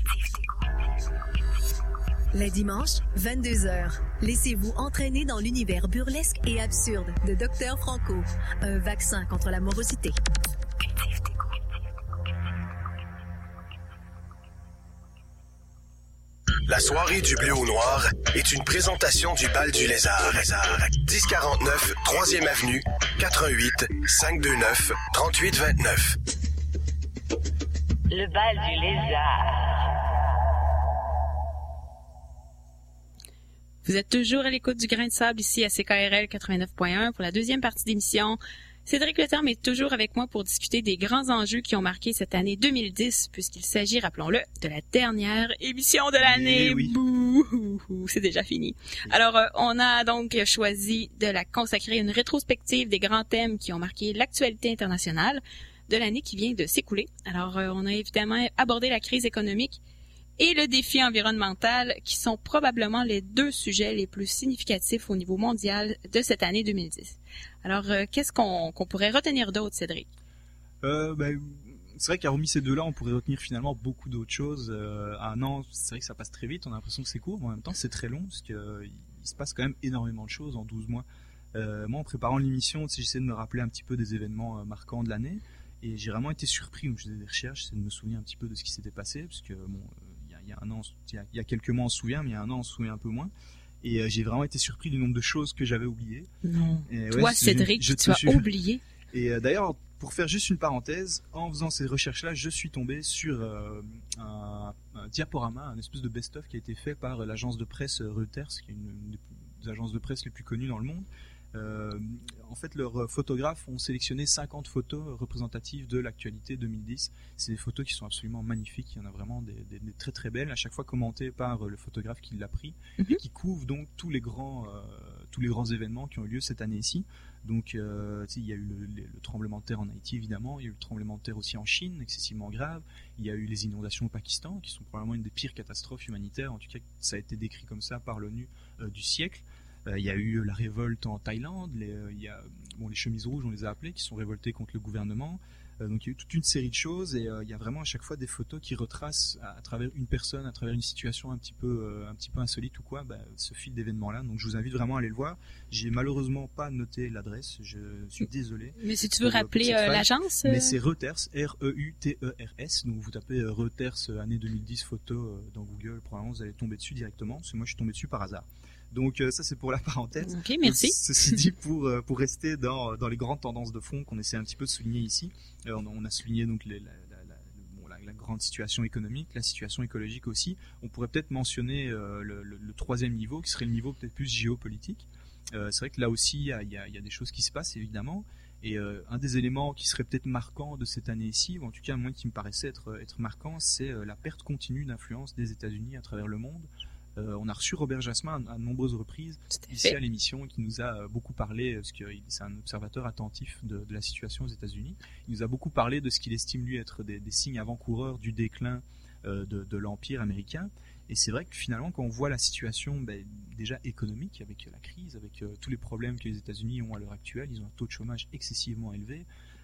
Le dimanche, 22h. Laissez-vous entraîner dans l'univers burlesque et absurde de Dr Franco, un vaccin contre la morosité. La soirée du bleu au noir est une présentation du Bal du Lézard. 1049 3e Avenue, 88 529 3829. Le Bal du Lézard. Vous êtes toujours à l'écoute du Grain de Sable ici à CKRL 89.1 pour la deuxième partie d'émission. Cédric Leterme est toujours avec moi pour discuter des grands enjeux qui ont marqué cette année 2010, puisqu'il s'agit, rappelons-le, de la dernière émission de l'année. Oui. Bouh, c'est déjà fini. Alors, on a donc choisi de la consacrer à une rétrospective des grands thèmes qui ont marqué l'actualité internationale de l'année qui vient de s'écouler. Alors, on a évidemment abordé la crise économique et le défi environnemental, qui sont probablement les deux sujets les plus significatifs au niveau mondial de cette année 2010. Alors, qu'est-ce qu'on pourrait retenir d'autre, Cédric? C'est vrai qu'à remis ces deux-là, on pourrait retenir finalement beaucoup d'autres choses. Un an, c'est vrai que ça passe très vite, on a l'impression que c'est court, mais en même temps c'est très long, parce qu'il se passe quand même énormément de choses en 12 mois. Moi, en préparant l'émission, j'essaie de me rappeler un petit peu des événements marquants de l'année, et j'ai vraiment été surpris. Donc, je faisais des recherches, j'essaie de me souvenir un petit peu de ce qui s'était passé, parce que il y a quelques mois on se souvient, mais il y a un an on se souvient un peu moins. Et j'ai vraiment été surpris du nombre de choses que j'avais oubliées. Non. Toi, Cédric, tu as oublié. Et d'ailleurs, pour faire juste une parenthèse, en faisant ces recherches-là, je suis tombé sur un diaporama, un espèce de best-of qui a été fait par l'agence de presse Reuters, qui est une des agences de presse les plus connues dans le monde. En fait, leurs photographes ont sélectionné 50 photos représentatives de l'actualité 2010. C'est des photos qui sont absolument magnifiques. Il y en a vraiment des très très belles, à chaque fois commentées par le photographe qui l'a pris, et qui couvrent donc tous les grands événements qui ont eu lieu cette année-ci. Donc, il y a eu le tremblement de terre en Haïti, évidemment. Il y a eu le tremblement de terre aussi en Chine, excessivement grave. Il y a eu les inondations au Pakistan, qui sont probablement une des pires catastrophes humanitaires. En tout cas, ça a été décrit comme ça par l'ONU du siècle. Il y a eu la révolte en Thaïlande, les chemises rouges, on les a appelées, qui sont révoltées contre le gouvernement. Donc il y a eu toute une série de choses, et il y a vraiment à chaque fois des photos qui retracent à travers une personne, à travers une situation un petit peu insolite ou quoi, ce fil d'événements-là. Donc je vous invite vraiment à aller le voir. J'ai malheureusement pas noté l'adresse, je suis désolé. Mais si tu veux rappeler l'agence Mais c'est Reuters, R-E-U-T-E-R-S. Donc vous tapez Reuters année 2010 photo dans Google, probablement vous allez tomber dessus directement, parce que moi je suis tombé dessus par hasard. Donc ça c'est pour la parenthèse. Ok, merci. Donc, ceci dit, pour rester dans les grandes tendances de fond qu'on essaie un petit peu de souligner ici, on a souligné donc la grande situation économique, la situation écologique aussi. On pourrait peut-être mentionner le troisième niveau, qui serait le niveau peut-être plus géopolitique. C'est vrai que là aussi il y a des choses qui se passent évidemment. Et un des éléments qui serait peut-être marquant de cette année-ci, ou en tout cas moi qui me paraissait être marquant, c'est la perte continue d'influence des États-Unis à travers le monde. On a reçu Robert Jasmin à de nombreuses reprises ici à l'émission, qui nous a beaucoup parlé, parce que c'est un observateur attentif de la situation aux États-Unis. Il nous a beaucoup parlé de ce qu'il estime lui être des signes avant-coureurs du déclin de l'Empire américain. Et c'est vrai que finalement, quand on voit la situation déjà économique, avec la crise, avec tous les problèmes que les États-Unis ont à l'heure actuelle, ils ont un taux de chômage excessivement élevé,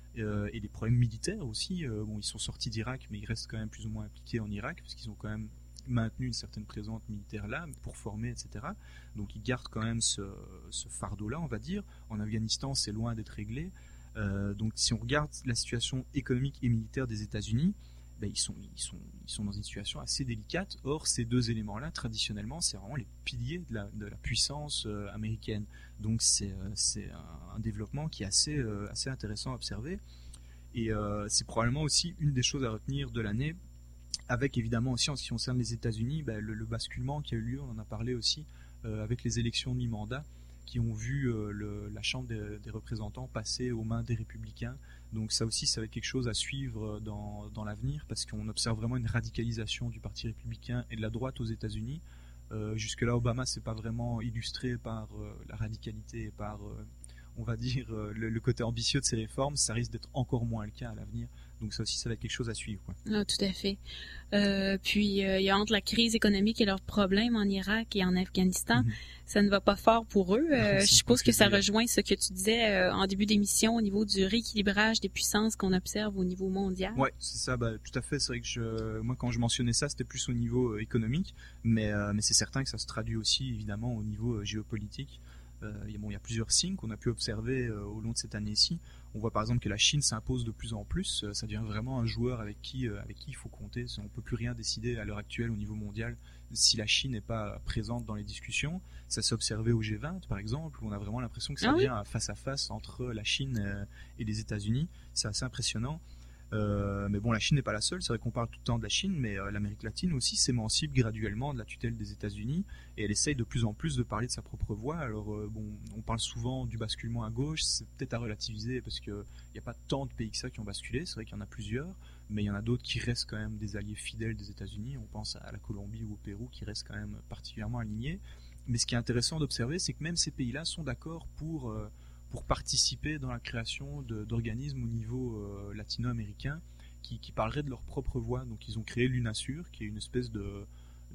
et des problèmes militaires aussi. Ils sont sortis d'Irak, mais ils restent quand même plus ou moins impliqués en Irak, parce qu'ils ont quand même maintenu une certaine présence militaire là, pour former, etc. Donc ils gardent quand même ce fardeau-là, on va dire. En Afghanistan, c'est loin d'être réglé. Donc si on regarde la situation économique et militaire des États-Unis, ils sont dans une situation assez délicate. Or, ces deux éléments-là, traditionnellement, c'est vraiment les piliers de la puissance américaine. Donc, c'est un développement qui est assez intéressant à observer. Et c'est probablement aussi une des choses à retenir de l'année, avec évidemment aussi, en ce qui concerne les États-Unis, le basculement qui a eu lieu, on en a parlé aussi, avec les élections de mi-mandat, qui ont vu la Chambre des représentants passer aux mains des républicains. Donc ça aussi, ça va être quelque chose à suivre dans l'avenir, parce qu'on observe vraiment une radicalisation du Parti républicain et de la droite aux États-Unis. Jusque-là, Obama s'est pas vraiment illustré par la radicalité et par, on va dire, le côté ambitieux de ses réformes. Ça risque d'être encore moins le cas à l'avenir. Donc ça aussi, ça va être quelque chose à suivre, quoi. Ah, tout à fait. Puis, il y a entre la crise économique et leurs problèmes en Irak et en Afghanistan, ça ne va pas fort pour eux. Je suppose que ça rejoint ce que tu disais en début d'émission au niveau du rééquilibrage des puissances qu'on observe au niveau mondial. Ouais, c'est ça, tout à fait. C'est vrai que moi, quand je mentionnais ça, c'était plus au niveau économique, mais c'est certain que ça se traduit aussi, évidemment, au niveau géopolitique. Il y a plusieurs signes qu'on a pu observer au long de cette année-ci. On voit par exemple que la Chine s'impose de plus en plus. Ça devient vraiment un joueur avec qui il faut compter. On ne peut plus rien décider à l'heure actuelle au niveau mondial si la Chine n'est pas présente dans les discussions. Ça s'est observé au G20 par exemple, où on a vraiment l'impression que ça devient face à face entre la Chine et les États-Unis. C'est assez impressionnant. Mais bon, la Chine n'est pas la seule. C'est vrai qu'on parle tout le temps de la Chine, mais l'Amérique latine aussi s'émancipe graduellement de la tutelle des États-Unis, et elle essaye de plus en plus de parler de sa propre voix. Alors on parle souvent du basculement à gauche. C'est peut-être à relativiser, parce qu'il n'y a pas tant de pays que ça qui ont basculé. C'est vrai qu'il y en a plusieurs, mais il y en a d'autres qui restent quand même des alliés fidèles des États-Unis. On pense à la Colombie ou au Pérou, qui restent quand même particulièrement alignés. Mais ce qui est intéressant d'observer, c'est que même ces pays-là sont d'accord pour participer dans la création d'organismes au niveau latino-américain qui parleraient de leur propre voix. Donc ils ont créé l'UNASUR, qui est une espèce de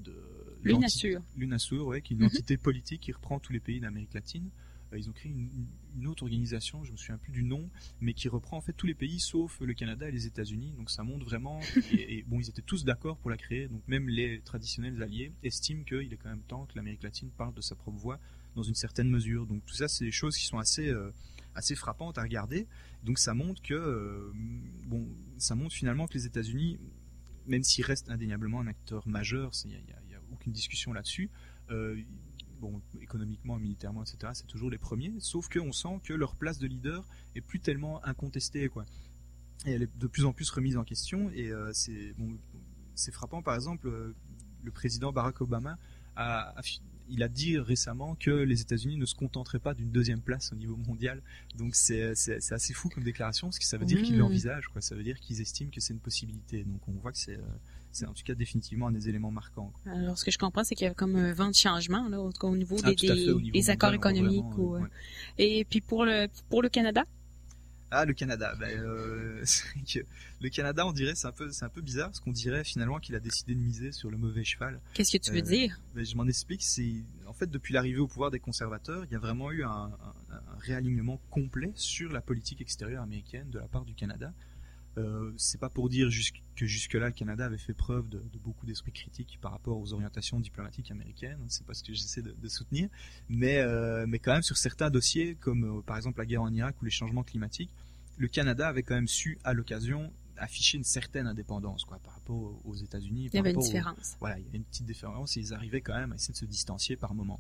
l'UNASUR, ouais, qui est une entité politique qui reprend tous les pays d'Amérique latine. Ils ont créé une autre organisation, je me souviens plus du nom, mais qui reprend en fait tous les pays sauf le Canada et les États-Unis. Donc ça montre vraiment, et ils étaient tous d'accord pour la créer. Donc même les traditionnels alliés estiment qu'il est quand même temps que l'Amérique latine parle de sa propre voix dans une certaine mesure. Donc tout ça, c'est des choses qui sont assez frappantes à regarder. Donc ça montre finalement que les États-Unis, même s'ils restent indéniablement un acteur majeur, il n'y a aucune discussion là-dessus. Économiquement, militairement, etc., c'est toujours les premiers, sauf qu'on sent que leur place de leader est plus tellement incontestée, quoi. Et elle est de plus en plus remise en question, et c'est frappant. Par exemple, le président Barack Obama il a dit récemment que les États-Unis ne se contenteraient pas d'une deuxième place au niveau mondial. Donc c'est assez fou comme déclaration, parce que ça veut dire qu'ils l'envisagent, quoi. Ça veut dire qu'ils estiment que c'est une possibilité. Donc on voit que c'est en tout cas définitivement un des éléments marquants, quoi. Alors ce que je comprends, c'est qu'il y a comme un vent de changement là, au niveau au niveau des accords mondial, économiques. vraiment, ouais. Et puis pour le Canada? Ah, le Canada. C'est vrai que le Canada, on dirait, c'est un peu bizarre, parce qu'on dirait finalement qu'il a décidé de miser sur le mauvais cheval. Qu'est-ce que tu veux dire? Je m'en explique. C'est en fait, depuis l'arrivée au pouvoir des conservateurs, il y a vraiment eu un réalignement complet sur la politique extérieure américaine de la part du Canada. C'est pas pour dire que jusque-là le Canada avait fait preuve de beaucoup d'esprit critique par rapport aux orientations diplomatiques américaines. C'est pas ce que j'essaie de soutenir, mais quand même sur certains dossiers, comme par exemple la guerre en Irak ou les changements climatiques, le Canada avait quand même su à l'occasion afficher une certaine indépendance, quoi, par rapport aux États-Unis. Il y avait une différence. Voilà, il y avait une petite différence, et ils arrivaient quand même à essayer de se distancier par moment.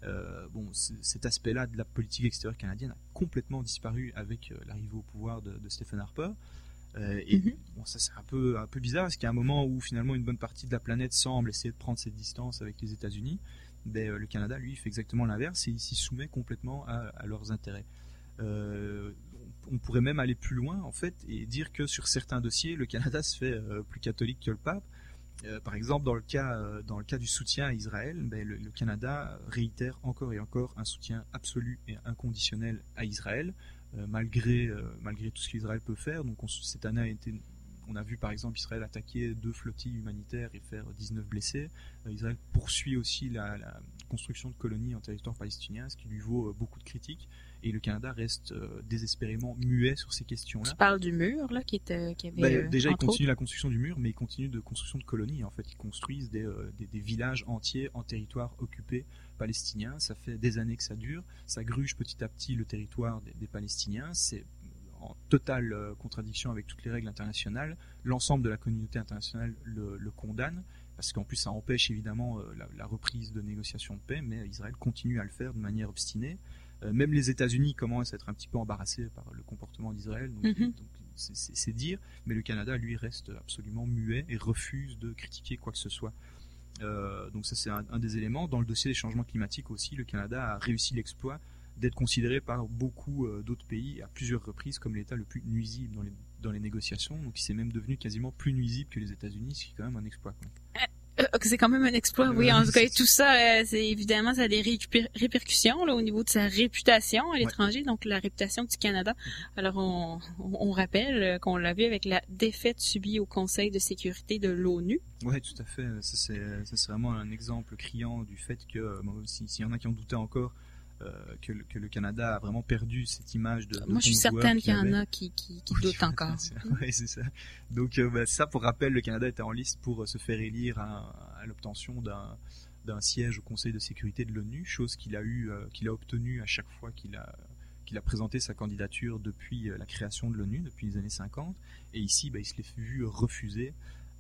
Cet aspect-là de la politique extérieure canadienne a complètement disparu avec l'arrivée au pouvoir de Stephen Harper. Ça c'est un peu bizarre, parce qu'il y a un moment où finalement une bonne partie de la planète semble essayer de prendre cette distance avec les États-Unis. Le Canada, lui, fait exactement l'inverse, et il s'y soumet complètement à leurs intérêts. On pourrait même aller plus loin en fait et dire que sur certains dossiers, le Canada se fait plus catholique que le pape. Par exemple, dans le cas du soutien à Israël, le Canada réitère encore et encore un soutien absolu et inconditionnel à Israël, malgré tout ce qu'Israël peut faire. Donc cette année On a vu par exemple Israël attaquer 2 flottilles humanitaires et faire 19 blessés. Israël poursuit aussi la construction de colonies en territoire palestinien, ce qui lui vaut beaucoup de critiques. Et le Canada reste désespérément muet sur ces questions-là. Tu parles du mur, là, qui avait... déjà, ils continuent la construction du mur, mais ils continuent de construction de colonies. En fait, ils construisent des villages entiers en territoire occupé palestinien. Ça fait des années que ça dure. Ça gruge petit à petit le territoire des Palestiniens. C'est en totale contradiction avec toutes les règles internationales. L'ensemble de la communauté internationale le condamne, parce qu'en plus ça empêche évidemment la reprise de négociations de paix, mais Israël continue à le faire de manière obstinée. Même les États-Unis commencent à être un petit peu embarrassés par le comportement d'Israël, donc c'est dire, mais le Canada lui reste absolument muet et refuse de critiquer quoi que ce soit. Donc ça c'est un des éléments. Dans le dossier des changements climatiques aussi, le Canada a réussi l'exploit d'être considéré par beaucoup d'autres pays à plusieurs reprises comme l'État le plus nuisible dans les négociations. Donc il s'est même devenu quasiment plus nuisible que les États-Unis, ce qui est quand même un exploit. C'est quand même un exploit, oui. En tout cas, tout ça, c'est évidemment, ça a des répercussions là, au niveau de sa réputation à l'étranger, donc la réputation du Canada. Alors, on rappelle qu'on l'a vu avec la défaite subie au Conseil de sécurité de l'ONU. Oui, tout à fait. Ça, c'est vraiment un exemple criant du fait que, s'il y en a qui en doutaient encore, que le Canada a vraiment perdu cette image de moi je suis certaine qu'il y en a qui doutent encore. Oui, c'est ça. Donc ça, pour rappel, le Canada était en liste pour se faire élire à l'obtention d'un siège au Conseil de sécurité de l'ONU, chose qu'il a obtenue à chaque fois qu'il a présenté sa candidature depuis la création de l'ONU, depuis les années 50. Et ici, il se l'est vu refuser.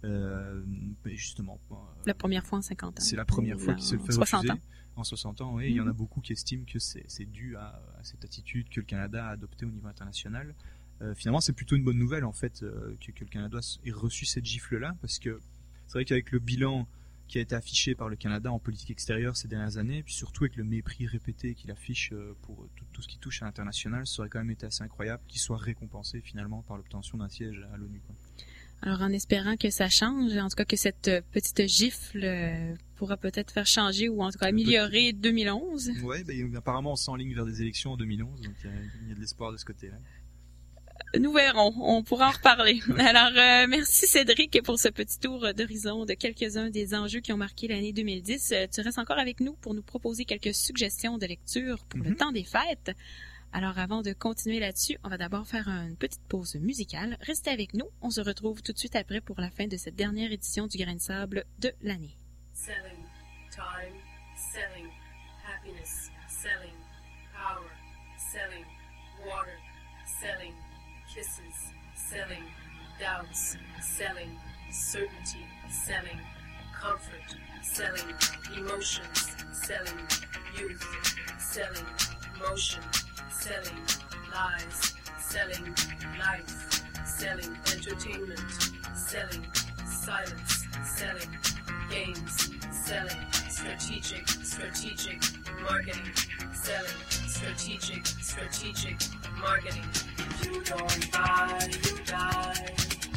Justement. La première fois en 50 ans. C'est la première fois qu'il se le fait 60 refuser. Ans. En 60 ans, oui. Il y en a beaucoup qui estiment que c'est dû à cette attitude que le Canada a adoptée au niveau international. Finalement, c'est plutôt une bonne nouvelle, en fait, que le Canada ait reçu cette gifle-là, parce que c'est vrai qu'avec le bilan qui a été affiché par le Canada en politique extérieure ces dernières années, puis surtout avec le mépris répété qu'il affiche pour tout ce qui touche à l'international, ça aurait quand même été assez incroyable qu'il soit récompensé finalement par l'obtention d'un siège à l'ONU. Alors, en espérant que ça change, en tout cas que cette petite gifle pourra peut-être faire changer ou en tout cas améliorer 2011. Oui, apparemment on s'enligne vers des élections en 2011, donc il y a de l'espoir de ce côté-là. Nous verrons, on pourra en reparler. Alors, merci Cédric pour ce petit tour d'horizon de quelques-uns des enjeux qui ont marqué l'année 2010. Tu restes encore avec nous pour nous proposer quelques suggestions de lecture pour le temps des fêtes. Alors, avant de continuer là-dessus, on va d'abord faire une petite pause musicale. Restez avec nous. On se retrouve tout de suite après pour la fin de cette dernière édition du Grain de Sable de l'année. Selling time, selling happiness, selling power, selling water, selling kisses, selling doubts, selling certainty, selling comfort, selling emotions, selling youth, selling motion, selling lies, selling life, selling entertainment, selling silence, selling games, selling strategic marketing, selling strategic marketing. If you don't buy, you die.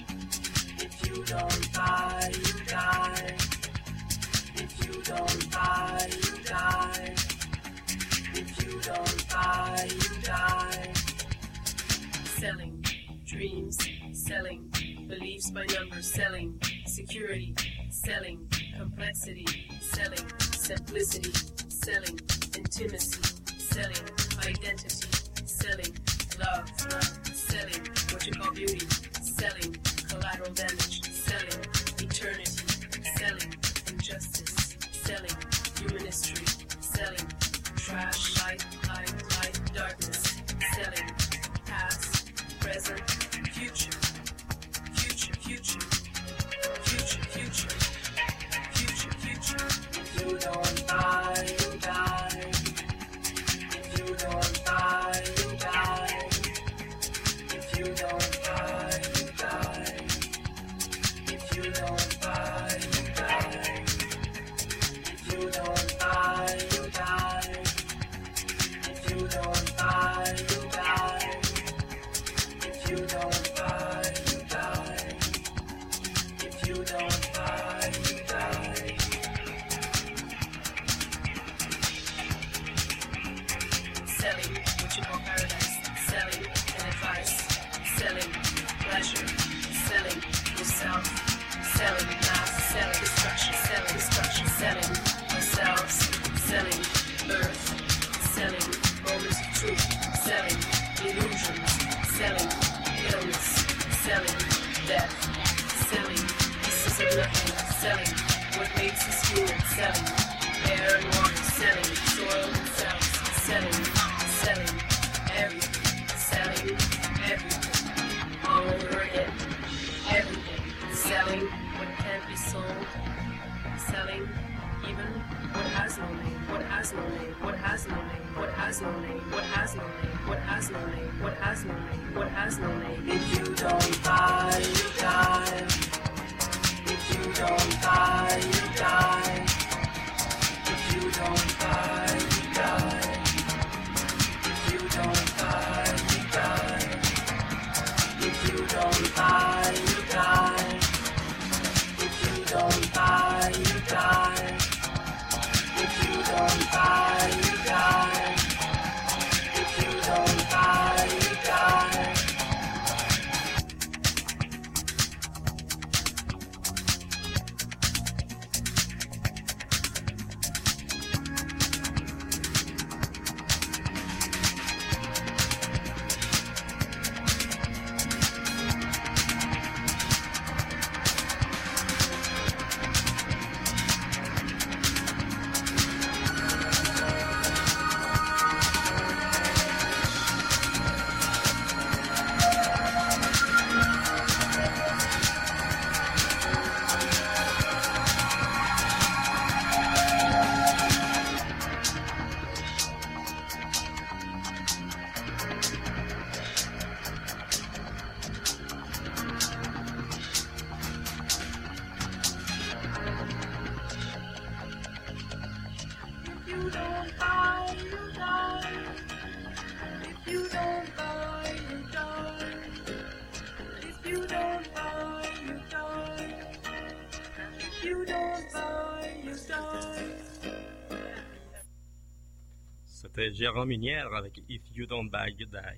If you don't buy, you die. If you don't buy, you die. If you don't buy, you die. Selling dreams, selling beliefs by numbers, selling security, selling complexity, selling simplicity, selling intimacy, selling identity, selling love, selling what you call beauty, selling collateral damage, selling eternity, selling injustice, selling human history, selling trash, light, darkness, selling past, present, future. If you don't buy, you die. If you don't buy, you die. If you don't buy, you die. If you don't buy, you die. If you don't buy, you die. If you don't buy, you die. If you don't buy, you die. If you don't buy, you die. Selling what you call paradise, selling an advice, selling pleasure, selling selling what makes us human, selling air and water, selling soil and cells, selling everything, selling everything, all over again, everything, selling what can't be sold, selling even what has no name, what has no name, what has no name, what has no name, what has no name, what has no name, what has no name, what has no name. If you don't buy, you die. If you don't buy, you die. If you don't buy, you die. If you don't buy, you die. If you don't buy, you die. If you don't buy, you die. If you don't buy, you die. If you don't buy, you die. C'était Gérard Minière avec If You Don't Buy, You Die.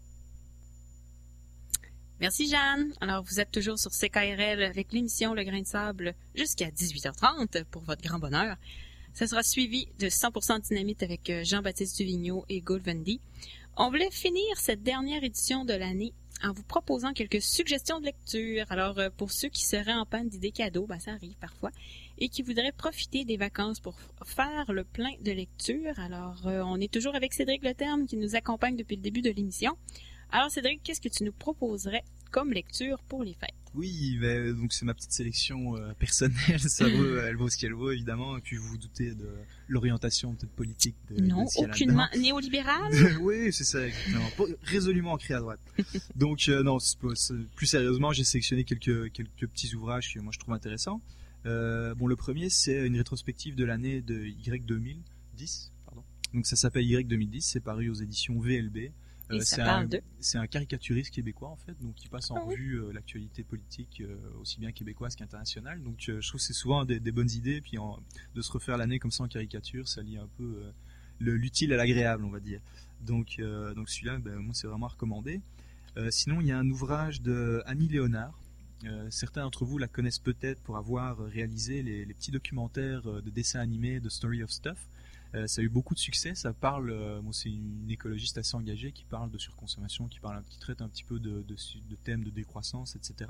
Merci Jeanne. Alors vous êtes toujours sur CKRL avec l'émission Le Grain de Sable jusqu'à 18h30 pour votre grand bonheur. Ça sera suivi de 100% Dynamite avec Jean-Baptiste Duvigneau et Goulvendi. On voulait finir cette dernière édition de l'année en vous proposant quelques suggestions de lecture. Alors pour ceux qui seraient en panne d'idées cadeaux, ça arrive parfois, et qui voudraient profiter des vacances pour faire le plein de lecture. Alors on est toujours avec Cédric Leterme qui nous accompagne depuis le début de l'émission. Alors Cédric, qu'est-ce que tu nous proposerais comme lecture pour les fêtes? Oui, donc c'est ma petite sélection personnelle, ça vaut, elle vaut ce qu'elle vaut évidemment, et puis vous vous doutez de l'orientation peut-être politique de non, de aucunement néolibérale. Oui, c'est ça, exactement. Résolument ancré à droite. Donc non, plus sérieusement, j'ai sélectionné quelques petits ouvrages que moi je trouve intéressants. Le premier c'est une rétrospective de l'année de Y 2010, pardon. Donc ça s'appelle Y 2010, c'est paru aux éditions VLB. C'est un caricaturiste québécois en fait, donc qui passe en revue l'actualité politique aussi bien québécoise qu'internationale. Donc je trouve que c'est souvent des bonnes idées, puis de se refaire l'année comme ça en caricature, ça lie un peu l'utile à l'agréable, on va dire. Donc celui-là, moi c'est vraiment recommandé. Sinon il y a un ouvrage de Annie Léonard. Certains d'entre vous la connaissent peut-être pour avoir réalisé les petits documentaires de dessins animés de Story of Stuff. Ça a eu beaucoup de succès, ça parle, c'est une écologiste assez engagée qui parle de surconsommation, qui traite un petit peu de thèmes de décroissance, etc.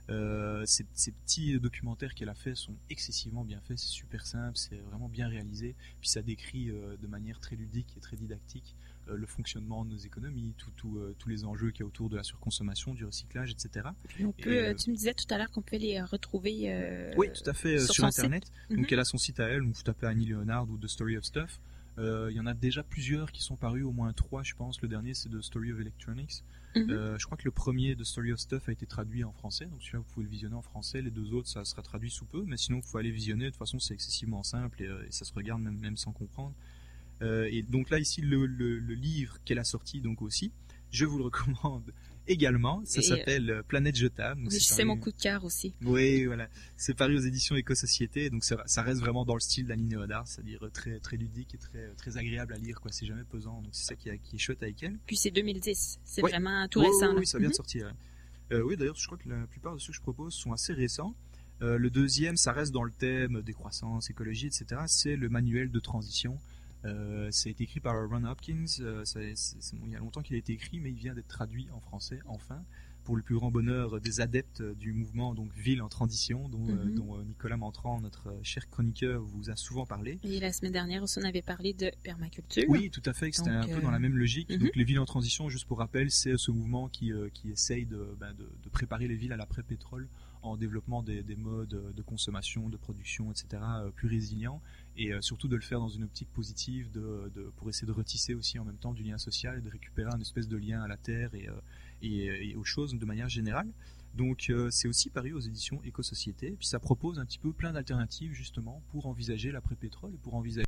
Ces petits documentaires qu'elle a fait sont excessivement bien faits, c'est super simple, c'est vraiment bien réalisé, puis ça décrit de manière très ludique et très didactique le fonctionnement de nos économies, tous les enjeux qu'il y a autour de la surconsommation, du recyclage, etc. Tu me disais tout à l'heure qu'on pouvait les retrouver oui, tout à fait, sur Internet. Site. Donc elle a son site à elle, donc vous tapez Annie Léonard ou The Story of Stuff. Il y en a déjà plusieurs qui sont parus, au moins 3 je pense. Le dernier c'est The Story of Electronics. Je crois que le premier The Story of Stuff a été traduit en français, donc celui-là vous pouvez le visionner en français, les deux autres ça sera traduit sous peu, mais sinon il faut aller visionner, de toute façon c'est excessivement simple et ça se regarde même sans comprendre. Et donc là ici le livre qu'elle a sorti donc aussi, je vous le recommande également, ça s'appelle Planète jetable. Oui, c'est mon coup de cœur aussi. Oui, voilà, c'est paru aux éditions Éco-Société, donc ça reste vraiment dans le style d'Annie Léonard, c'est-à-dire très, très ludique et très agréable à lire, quoi. C'est jamais pesant, donc c'est ça qui est chouette avec elle. Puis c'est 2010, c'est vraiment tout récent. Oui, ça vient de sortir. Oui, d'ailleurs, je crois que la plupart de ceux que je propose sont assez récents. Le deuxième, ça reste dans le thème décroissance, écologie, etc. C'est le manuel de transition. Ça a été écrit par Ron Hopkins, il y a longtemps qu'il a été écrit, mais il vient d'être traduit en français, enfin, pour le plus grand bonheur des adeptes du mouvement donc Ville en transition, dont Nicolas Mentrand, notre cher chroniqueur, vous a souvent parlé. Et la semaine dernière aussi, on avait parlé de permaculture. Oui, tout à fait, c'était un peu dans la même logique. Donc les villes en transition, juste pour rappel, c'est ce mouvement qui essaye de préparer les villes à l'après-pétrole en développement des modes de consommation, de production, etc., plus résilients, et surtout de le faire dans une optique positive pour essayer de retisser aussi en même temps du lien social et de récupérer un espèce de lien à la terre et aux choses de manière générale. Donc c'est aussi paru aux éditions Éco-Société, puis ça propose un petit peu plein d'alternatives justement pour envisager l'après-pétrole et pour envisager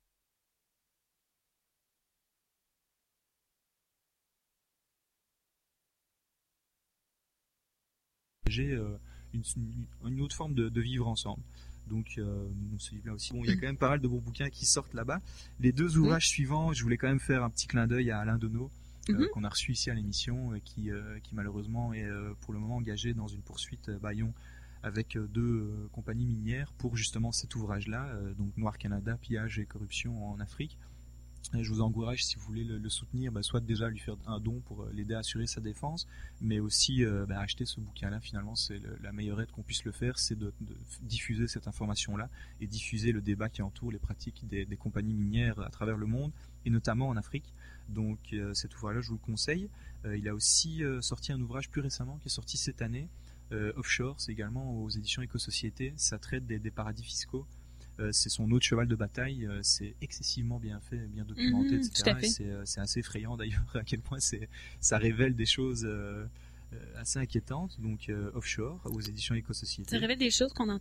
une autre forme de vivre ensemble. Donc celui-là aussi. Bon, il y a quand même pas mal de bons bouquins qui sortent là-bas. Les deux ouvrages suivants, je voulais quand même faire un petit clin d'œil à Alain Deneau, qu'on a reçu ici à l'émission, qui malheureusement est pour le moment engagé dans une poursuite Bayon avec deux compagnies minières pour justement cet ouvrage-là, donc Noir Canada, pillage et corruption en Afrique. Et je vous encourage, si vous voulez le soutenir, soit déjà lui faire un don pour l'aider à assurer sa défense, mais aussi acheter ce bouquin-là. Finalement, c'est la meilleure aide qu'on puisse le faire, c'est de diffuser cette information-là et diffuser le débat qui entoure les pratiques des compagnies minières à travers le monde, et notamment en Afrique. Donc cet ouvrage-là, je vous le conseille. Il a aussi sorti un ouvrage plus récemment, qui est sorti cette année, Offshore, c'est également aux éditions Éco-Société. Ça traite des paradis fiscaux. C'est son autre cheval de bataille, c'est excessivement bien fait, bien documenté, etc. C'est assez effrayant d'ailleurs à quel point ça révèle des choses assez inquiétantes. Donc Offshore aux éditions Éco-Société. Ça révèle des choses qu'on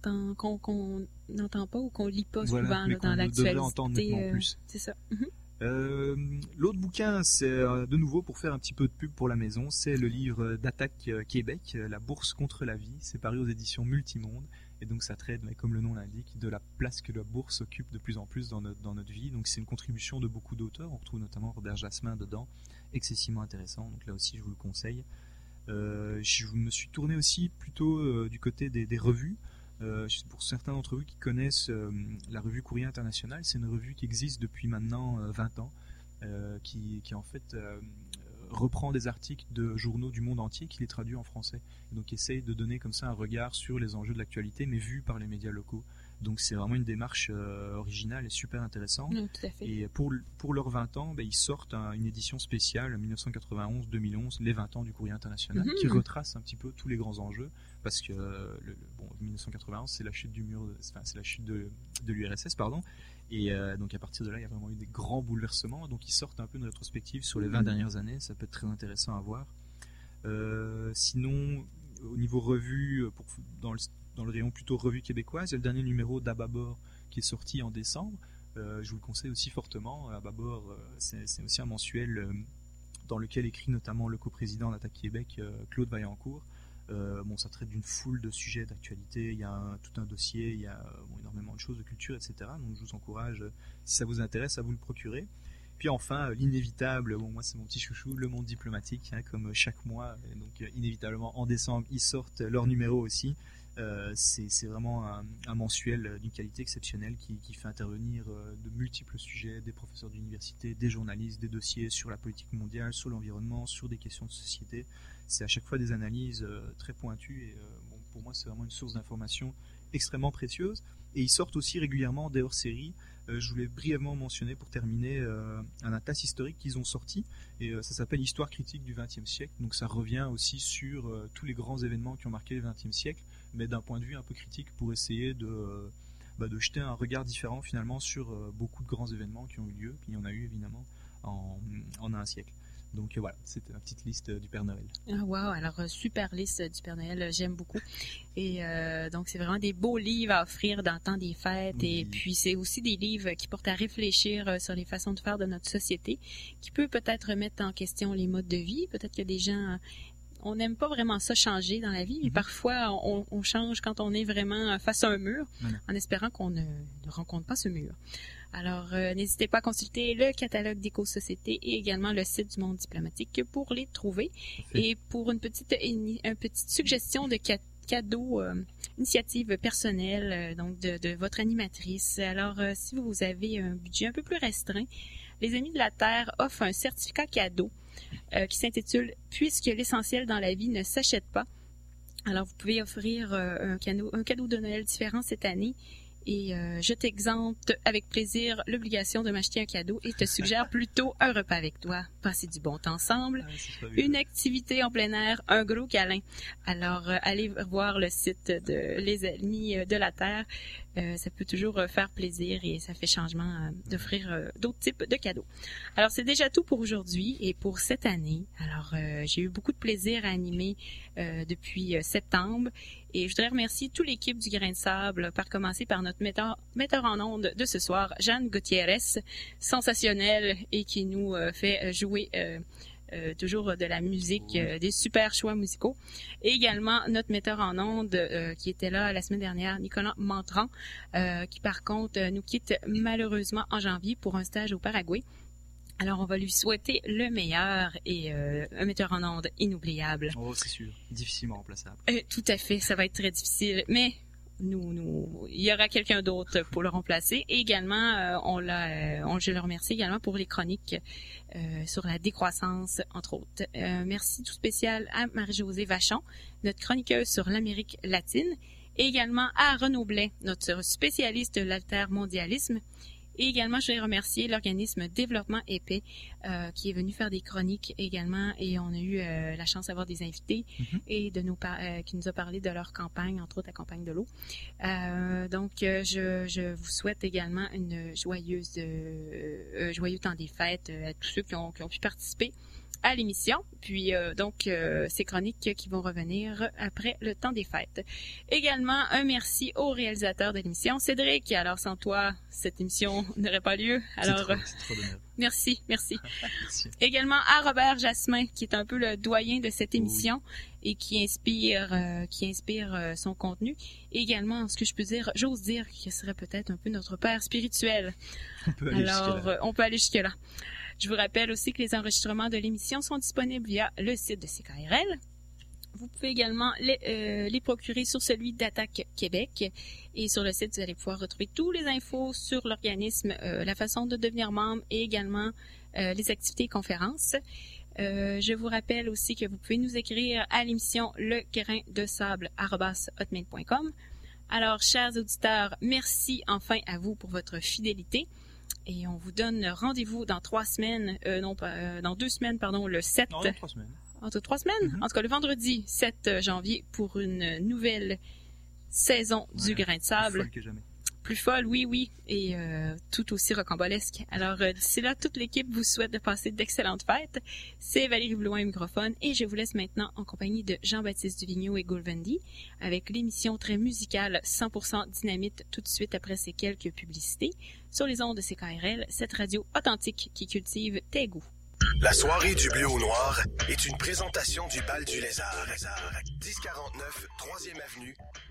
n'entend pas ou qu'on lit pas souvent mais dans l'actualité. Devrait entendre nettement plus. C'est ça. L'autre bouquin, c'est de nouveau pour faire un petit peu de pub pour la maison, c'est le livre d'Attaque Québec, La bourse contre la vie. C'est paru aux éditions Multimonde. Et donc ça traite, comme le nom l'indique, de la place que la bourse occupe de plus en plus dans notre vie. Donc c'est une contribution de beaucoup d'auteurs. On retrouve notamment Robert Jasmin dedans, excessivement intéressant. Donc là aussi je vous le conseille. Je me suis tourné aussi plutôt du côté des revues. Pour certains d'entre vous qui connaissent la revue Courrier International, c'est une revue qui existe depuis maintenant 20 ans, qui en fait reprend des articles de journaux du monde entier, qui les traduit en français. Et donc essaye de donner comme ça un regard sur les enjeux de l'actualité, mais vu par les médias locaux. Donc c'est vraiment une démarche originale et super intéressante. Oui, tout à fait. Et pour leurs 20 ans, ils sortent une édition spéciale 1991-2011, les 20 ans du Courrier International, qui retrace un petit peu tous les grands enjeux, parce que 1991 c'est la chute c'est la chute de l'URSS, pardon. Et donc à partir de là, il y a vraiment eu des grands bouleversements. Donc ils sortent un peu une rétrospective sur les 20 dernières années. Ça peut être très intéressant à voir. Sinon, au niveau revue, dans le rayon plutôt revue québécoise, il y a le dernier numéro d'Ababor qui est sorti en décembre. Je vous le conseille aussi fortement. Ababor, c'est aussi un mensuel dans lequel écrit notamment le coprésident d'Attaque Québec, Claude Vaillancourt. Ça traite d'une foule de sujets d'actualité, il y a tout un dossier, il y a énormément de choses de culture, etc. Donc je vous encourage, si ça vous intéresse, à vous le procurer. Puis enfin, l'inévitable, moi c'est mon petit chouchou, Le Monde diplomatique, comme chaque mois. Et donc inévitablement en décembre, ils sortent leur numéro aussi. C'est vraiment un mensuel d'une qualité exceptionnelle qui fait intervenir de multiples sujets, des professeurs d'université, des journalistes, des dossiers sur la politique mondiale, sur l'environnement, sur des questions de société. C'est à chaque fois des analyses très pointues et pour moi c'est vraiment une source d'information extrêmement précieuse. Et ils sortent aussi régulièrement des hors-séries. Je voulais brièvement mentionner pour terminer un atlas historique qu'ils ont sorti, et ça s'appelle Histoire critique du XXe siècle. Donc ça revient aussi sur tous les grands événements qui ont marqué le XXe siècle, mais d'un point de vue un peu critique pour essayer de jeter un regard différent finalement sur beaucoup de grands événements qui ont eu lieu, puis il y en a eu évidemment en un siècle. Donc voilà, c'était ma petite liste du Père Noël. Ah wow, alors super liste du Père Noël, j'aime beaucoup. Et donc c'est vraiment des beaux livres à offrir dans le temps des fêtes. Oui. Et puis c'est aussi des livres qui portent à réfléchir sur les façons de faire de notre société, qui peut peut-être remettre en question les modes de vie. Peut-être que des gens, on n'aime pas vraiment ça changer dans la vie, mais parfois on change quand on est vraiment face à un mur, en espérant qu'on ne rencontre pas ce mur. Alors, n'hésitez pas à consulter le catalogue d'Éco-Société et également le site du Monde diplomatique pour les trouver. Et pour une petite suggestion de cadeau, initiative personnelle donc de votre animatrice. Alors, si vous avez un budget un peu plus restreint, les Amis de la Terre offrent un certificat cadeau qui s'intitule « Puisque l'essentiel dans la vie ne s'achète pas ». Alors, vous pouvez offrir un cadeau de Noël différent cette année. Et je t'exempte avec plaisir l'obligation de m'acheter un cadeau et te suggère plutôt un repas avec toi. Passer du bon temps ensemble, une activité en plein air, un gros câlin. Alors, allez voir le site de Les Amis de la Terre. Ça peut toujours faire plaisir et ça fait changement d'offrir d'autres types de cadeaux. Alors, c'est déjà tout pour aujourd'hui et pour cette année. Alors, j'ai eu beaucoup de plaisir à animer depuis septembre. Et je voudrais remercier toute l'équipe du Grain de Sable, par commencer par notre metteur en ondes de ce soir, Jeanne Gutiérrez, sensationnelle et qui nous fait jouer toujours de la musique, des super choix musicaux. Et également notre metteur en ondes qui était là la semaine dernière, Nicolas Mantran, qui par contre nous quitte malheureusement en janvier pour un stage au Paraguay. Alors, on va lui souhaiter le meilleur et un metteur en ondes inoubliable. Oh, c'est sûr. Difficilement remplaçable. Tout à fait, ça va être très difficile. Mais il y aura quelqu'un d'autre pour le remplacer. Et également, je le remercie également pour les chroniques sur la décroissance, entre autres. Merci tout spécial à Marie-Josée Vachon, notre chroniqueuse sur l'Amérique latine. Et également à Renaud Blais, notre spécialiste de l'altermondialisme. Et également, je vais remercier l'organisme Développement Épais qui est venu faire des chroniques également. Et on a eu la chance d'avoir des invités et qui nous a parlé de leur campagne, entre autres la campagne de l'eau. Donc, je vous souhaite également une joyeux temps des fêtes à tous ceux qui ont pu participer à l'émission, puis ces chroniques qui vont revenir après le temps des fêtes. Également, un merci au réalisateur de l'émission, Cédric. Alors, sans toi, cette émission n'aurait pas lieu. Alors, c'est trop d'honneur. Merci. Merci. Également à Robert Jasmin, qui est un peu le doyen de cette émission et qui inspire son contenu. Et également, ce que je peux dire, j'ose dire qu'il serait peut-être un peu notre père spirituel. On peut aller jusque-là. Je vous rappelle aussi que les enregistrements de l'émission sont disponibles via le site de CKRL. Vous pouvez également les procurer sur celui d'Attaque Québec. Et sur le site, vous allez pouvoir retrouver tous les infos sur l'organisme, la façon de devenir membre et également les activités et conférences. Je vous rappelle aussi que vous pouvez nous écrire à l'émission legraindesable@hotmail.com. Alors, chers auditeurs, merci enfin à vous pour votre fidélité. Et on vous donne rendez-vous dans 3 semaines, dans 2 semaines, le 7. Non, 3 semaines. Entre 3 semaines? En tout cas, le vendredi 7 janvier pour une nouvelle saison du Grain de Sable. Plus folle que jamais. Plus folle, oui. Et tout aussi rocambolesque. Alors, d'ici là, toute l'équipe vous souhaite de passer d'excellentes fêtes. C'est Valérie Blouin, microphone. Et je vous laisse maintenant en compagnie de Jean-Baptiste Duvigneau et Goulvendi avec l'émission très musicale 100% Dynamite tout de suite après ces quelques publicités sur les ondes de CKRL, cette radio authentique qui cultive tes goûts. La soirée du bleu au noir est une présentation du Bal du Lézard. 1049 3e Avenue,